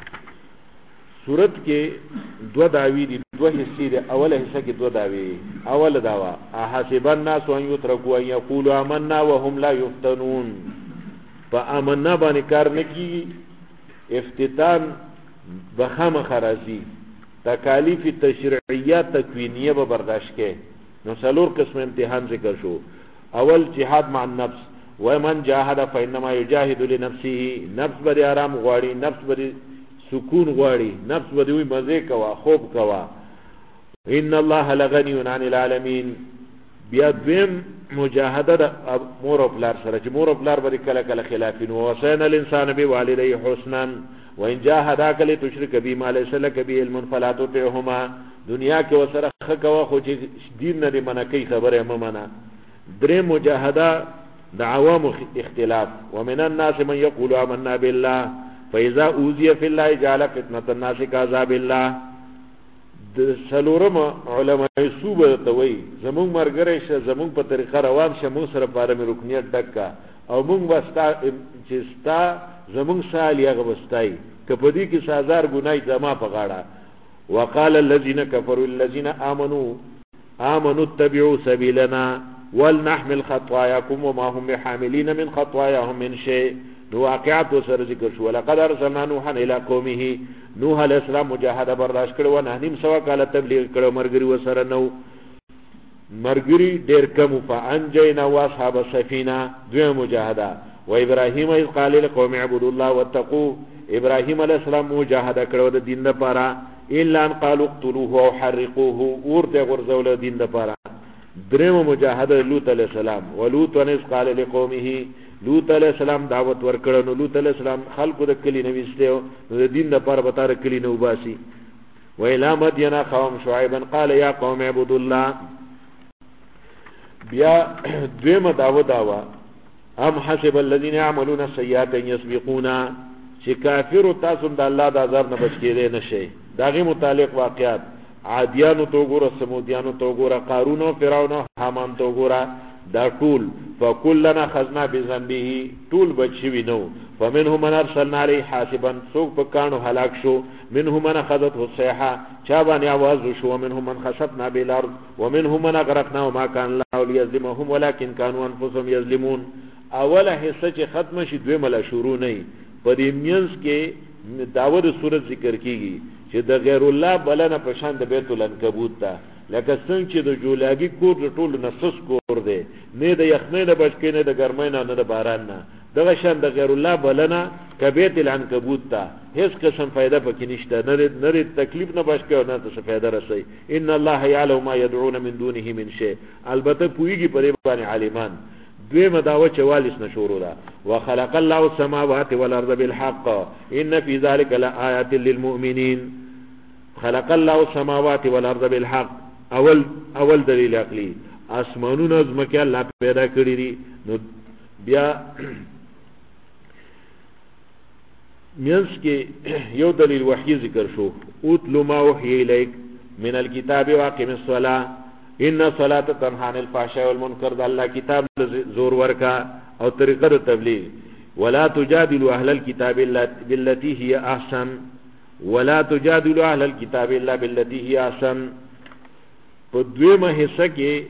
صورت کې دو دعوی دي دو حصے دي اوله حصہ کې دو دعوی اول دعوا احسب الناس ان يتركوا ان يقولوا آمنا وهم لا يفتنون فآمنا باندې کار نکي افتتان بخام خرازی تکالیف تشریعیات تکوینیه به برداشت کې نو څلور قسم امتحان ذکر شو اول جهاد مع النفس ومن جاهد فانما يجاهد لنفسه نفس بری آرام غواړي نفس بری سکون غواړي نفس بدوی مزه کوا خوب کوا ان الله لغنی عن العالمین بیا دویم مجاهده مور او پلار سره چې مور او پلار بری کله کله خلافین او وصین الانسان بوالديه حسنا وان جاهداك لتشرك بي ما ليس لك به علم فلا تطعهما دنیا کې وسره خکوا خو چې دین نه منکې خبره ممنه درې مجاهده د عوام اختلاف ومن الناس من يقول آمنا بالله فاذا اوذي في الله جعل فتنه الناس كعذاب الله د سلورم علماء صوبه توي زمون مرګره شه زمون په طریقه روان شه مون سره پاره مې رکنیت ډکا او مون واستا چې ستا زمون سالي هغه وستای کپدی کې سازار ګناي جما په غاړه وقال الذين كفروا الذين امنوا اتبعوا سبيلنا ولنحمل خطاياكم وما هم بحاملين من خطاياهم من شيء نو واقعات سر ذکر شو لقد ارسلنا نوحا الى قومه نوح علیہ السلام مجاهده برداشت کړو نه نیم سوا کاله تبلیغ کړو مرګري وسره نو مرګري ډېر کم فانجینا واصحاب السفينه دوی مجاهده و ابراهيم اذ قال لقوم اعبدوا الله واتقوا ابراهيم علیہ السلام مجاهده کړو د دین لپاره الا ان قالوا اقتلوه او حرقوه ورته غرزول دین لپاره دریم مجاهده لوط علیہ السلام ولوط اذ قال لقومه لوط علیہ السلام دعوت ورکړو نو لوط علیہ السلام خلقو د کلی نوښتو نو د دین لپاره به تر کلی نو باسي و الى مدین قوم شعیبا قال یا قوم اعبدوا الله بیا دویمه دعوا ام حسب الذين يعملون السيئات ان يسبقونا چې کافر تاسو د الله د عذاب نه بچ کېدې نشي داغه متعلق واقعات عادیانو تو ګوره سمودیانو تو ګوره قارون او فرعون او حامان تو ګوره دا ټول فكلنا خذنا بذنبه طول بچوي نو فمنهم من ارسلنا عليه حاسبا سوق پکانو هلاك شو منهم من اخذته الصيحه چا باندې आवाज شو ومنهم من خسفنا بالارض ومنهم من غرقنا وما كان الله ليظلمهم ولكن كانوا انفسهم يظلمون اوله حصہ چې ختم شي دویمه لا شروع نه په دې مینس کې داوود سورۃ ذکر کیږي چې د غیر الله بلنه پشان د بیت العنکبوت ته لکه څنګه چې د جولاګي کور د ټولو نسس کور دی نه د یخنۍ نه بچ نه د ګرمۍ نه نه د باران نه دغه شان د غیر الله بلنه کبیت العنکبوت ته هیڅ قسم فائدہ پکې نشته نه تکلیف نه بچ کې نه څه فائدہ رسي ان الله يعلم ما يدعون من دونه من شيء البته پویږي په دې باندې عالمان دوی مداوه 44 نشورو ده وخلق الله السماوات والارض بالحق ان في ذلك لآيات للمؤمنين. خلق الله السماوات والارض بالحق اول دلیل عقلی اسمانونه زمکه الله پیدا کړی دي. نو بیا مینس کې یو دلیل وحی ذکر شو اتلو ما وحی الیک من الكتاب واقم الصلاه ان الصلاه تنهى عن الفحشاء والمنکر. د الله کتاب زور ورکا او طریقه د تبلیغ. ولا تجادلوا اهل الكتاب الا بالتي هي احسن ولا تجادلوا اهل الكتاب الا بالتي هي احسن. په دویمه حصہ کې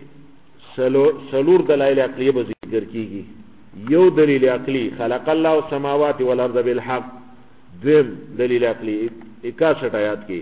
سلور دلایل عقلی به ذکر کیږي. یو دلیل عقلی خلق الله السماوات والارض بالحق. دویم دلیل عقلی 61 آیات کې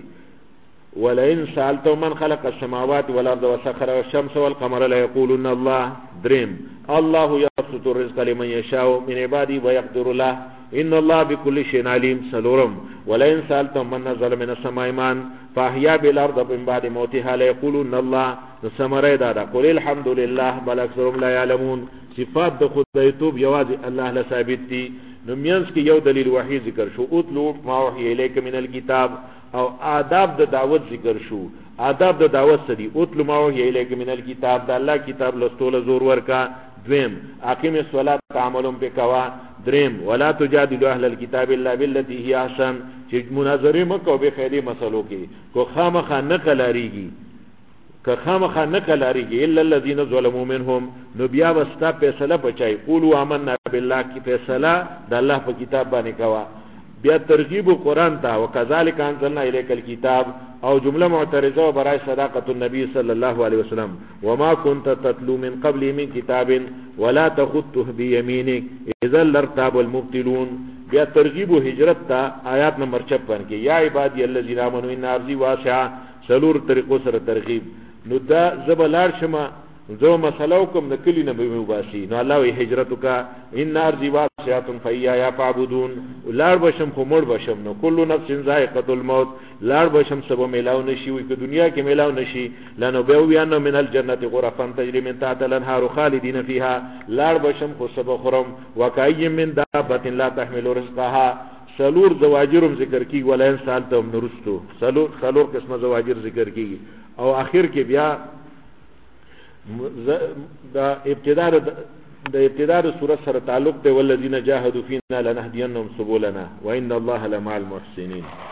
ولئن سألتم من خلق السماوات والارض وسخر الشمس والقمر ليقولن الله. دریم الله يبسط الرزق لمن يشاء من عباده ويقدر له ان الله بكل شيء عليم. سلورم ولئن سألتم من نزل من السماء ماء فاحيا بالارض من بعد موتها ليقولن الله. سمره دادا قل الحمد لله بل اکثرهم لا يعلمون. صفات د خدایتوب یوازې الله له ثابت دي. نو مینس کې یو دلیل وحی ذکر شو اتلو ما وحی الیک من الكتاب او آداب د دعوت ذکر شو. آداب د دعوت سدي اتلو ما وحی الیک من الكتاب د الله کتاب لستول زور ورکا. دویم اقیم الصلاة تعملون بکوا. دریم ولا تجادلوا اهل الكتاب الا بالتي هي احسن چې مناظره مکو به خیری مسلو کې کو خامخا نقل اریږي که خامخا نقل اریږي الا الذين ظلموا منهم. نو بیا واستا فیصله بچای قولوا آمنا بالله کی فیصله د الله په کتاب باندې کوا. بیا ترغیب قرآن تا وکذالک انزلنا الیک الكتاب او جمله معترضه برای صداقت النبی صلی الله علیه وسلم وما كنت تتلو من قبل من كتاب ولا تخطه بيمينك اذا لارتاب المبطلون. بیا ترغیب هجرت تا آیات نمبر 56 کې یا عبادی الذین آمنوا ان ارضی واسعه. سلور طریقو سره ترغیب. نو دا زبلار شمه زو مسلو کوم د کلی نه به مباسي. نو الله وی هجرت کا ان ارضی واسعه فیا فعبدون. لار بشم خو مړ بشم. نو کل نفس ذائقه الموت. لار بشم سبا میلاو نشي وي که دنیا کې میلاو نشي لانو به ویانو من الجنه غرفا تجري من تحت الانهار خالدين فيها. لار بشم خو سبا خرم وکای من دابه لا تحمل رزقها. سلور زواجرم ذکر کی ولئن سالتم نرستو. سلور قسم زواجر ذکر کی او اخر کې بیا دا ابتداء سورۃ سره تعلق دی والذین جاهدوا فینا لنهدینهم سبلنا وان الله لمع المحسنین.